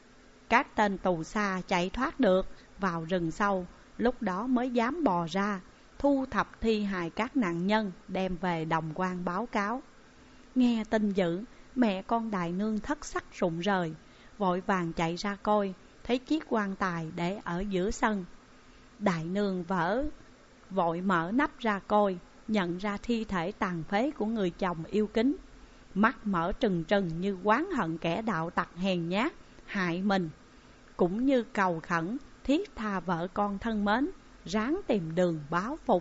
Các tên tù xa chạy thoát được vào rừng sâu, lúc đó mới dám bò ra, thu thập thi hài các nạn nhân đem về Đồng Quan báo cáo. Nghe tin dữ, mẹ con Đại Nương thất sắc rụng rời, vội vàng chạy ra coi, thấy chiếc quan tài để ở giữa sân. Đại Nương vỡ vội mở nắp ra coi, nhận ra thi thể tàn phế của người chồng yêu kính. Mắt mở trừng trừng như oán hận kẻ đạo tặc hèn nhát hại mình, cũng như cầu khẩn thiết tha vợ con thân mến, ráng tìm đường báo phục.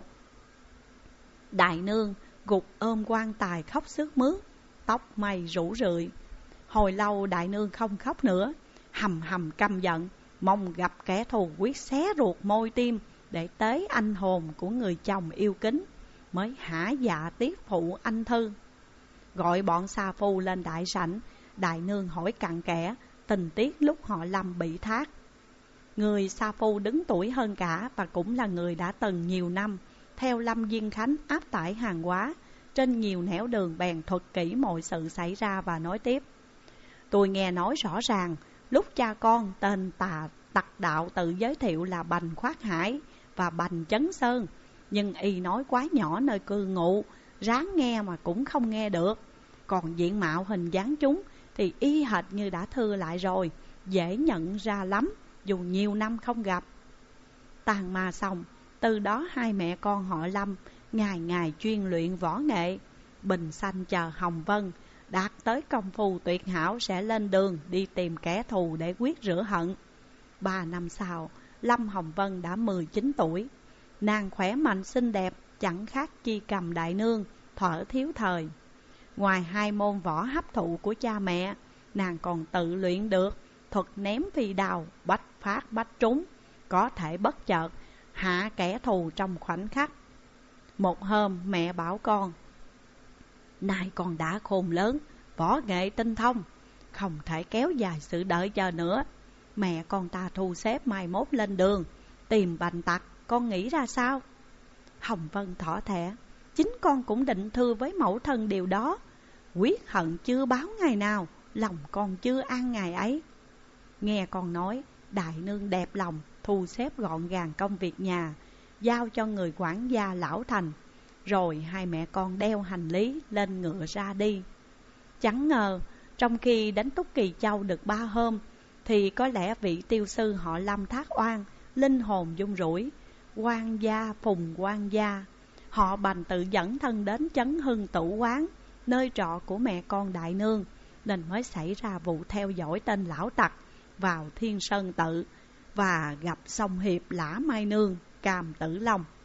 Đại Nương gục ôm quan tài khóc sướt mướt, tóc mây rủ rượi. Hồi lâu Đại Nương không khóc nữa, hầm hầm căm giận, mong gặp kẻ thù quyết xé ruột môi tim để tế anh hồn của người chồng yêu kính, mới hả dạ tiết phụ anh thư. Gọi bọn sa phu lên đại sảnh, Đại Nương hỏi cặn kẽ tình tiết lúc họ Lâm bị thác. Người sa phu đứng tuổi hơn cả và cũng là người đã từng nhiều năm theo Lâm Diên Khánh áp tải hàng hóa trên nhiều nẻo đường, bèn thuật kỹ mọi sự xảy ra và nói tiếp: Tôi nghe nói rõ ràng, lúc cha con tên tà tặc đạo tự giới thiệu là Bành Khoát Hải và Bành Chấn Sơn, nhưng y nói quá nhỏ nơi cư ngụ, ráng nghe mà cũng không nghe được. Còn diện mạo hình dáng chúng thì y hệt như đã thưa lại rồi, dễ nhận ra lắm dù nhiều năm không gặp. Tàn ma xong, từ đó hai mẹ con họ Lâm ngày ngày chuyên luyện võ nghệ, bình sanh chờ Hồng Vân đạt tới công phu tuyệt hảo sẽ lên đường đi tìm kẻ thù để quyết rửa hận. Ba năm sau, Lâm Hồng Vân đã mười chín tuổi. Nàng khỏe mạnh xinh đẹp, chẳng khác chi Cầm Đại Nương, thuở thiếu thời. Ngoài hai môn võ hấp thụ của cha mẹ, nàng còn tự luyện được thuật ném phi đao, bách phát bách trúng, có thể bất chợt hạ kẻ thù trong khoảnh khắc. Một hôm mẹ bảo con: Nay con đã khôn lớn, võ nghệ tinh thông, không thể kéo dài sự đợi chờ nữa. Mẹ con ta thu xếp mai mốt lên đường tìm Bành tặc, con nghĩ ra sao? Hồng Vân thỏ thẻ: Chính con cũng định thưa với mẫu thân điều đó. Quyết hận chưa báo ngày nào, lòng con chưa an ngày ấy. Nghe con nói, Đại Nương đẹp lòng thu xếp gọn gàng công việc nhà, giao cho người quản gia lão Thành. Rồi hai mẹ con đeo hành lý lên ngựa ra đi. Chẳng ngờ trong khi đánh Túc Kỳ Châu được ba hôm, thì có lẽ vị tiêu sư họ Lâm thác oan, linh hồn run rủi, quan gia Phùng quan gia. Họ bành tự dẫn thân đến Chấn Hưng Tử Quán, nơi trọ của mẹ con đại nương, nên mới xảy ra vụ theo dõi tên lão tặc vào Thiên Sơn Tự và gặp song hiệp Lã Mai Nương, Càm Tử Long.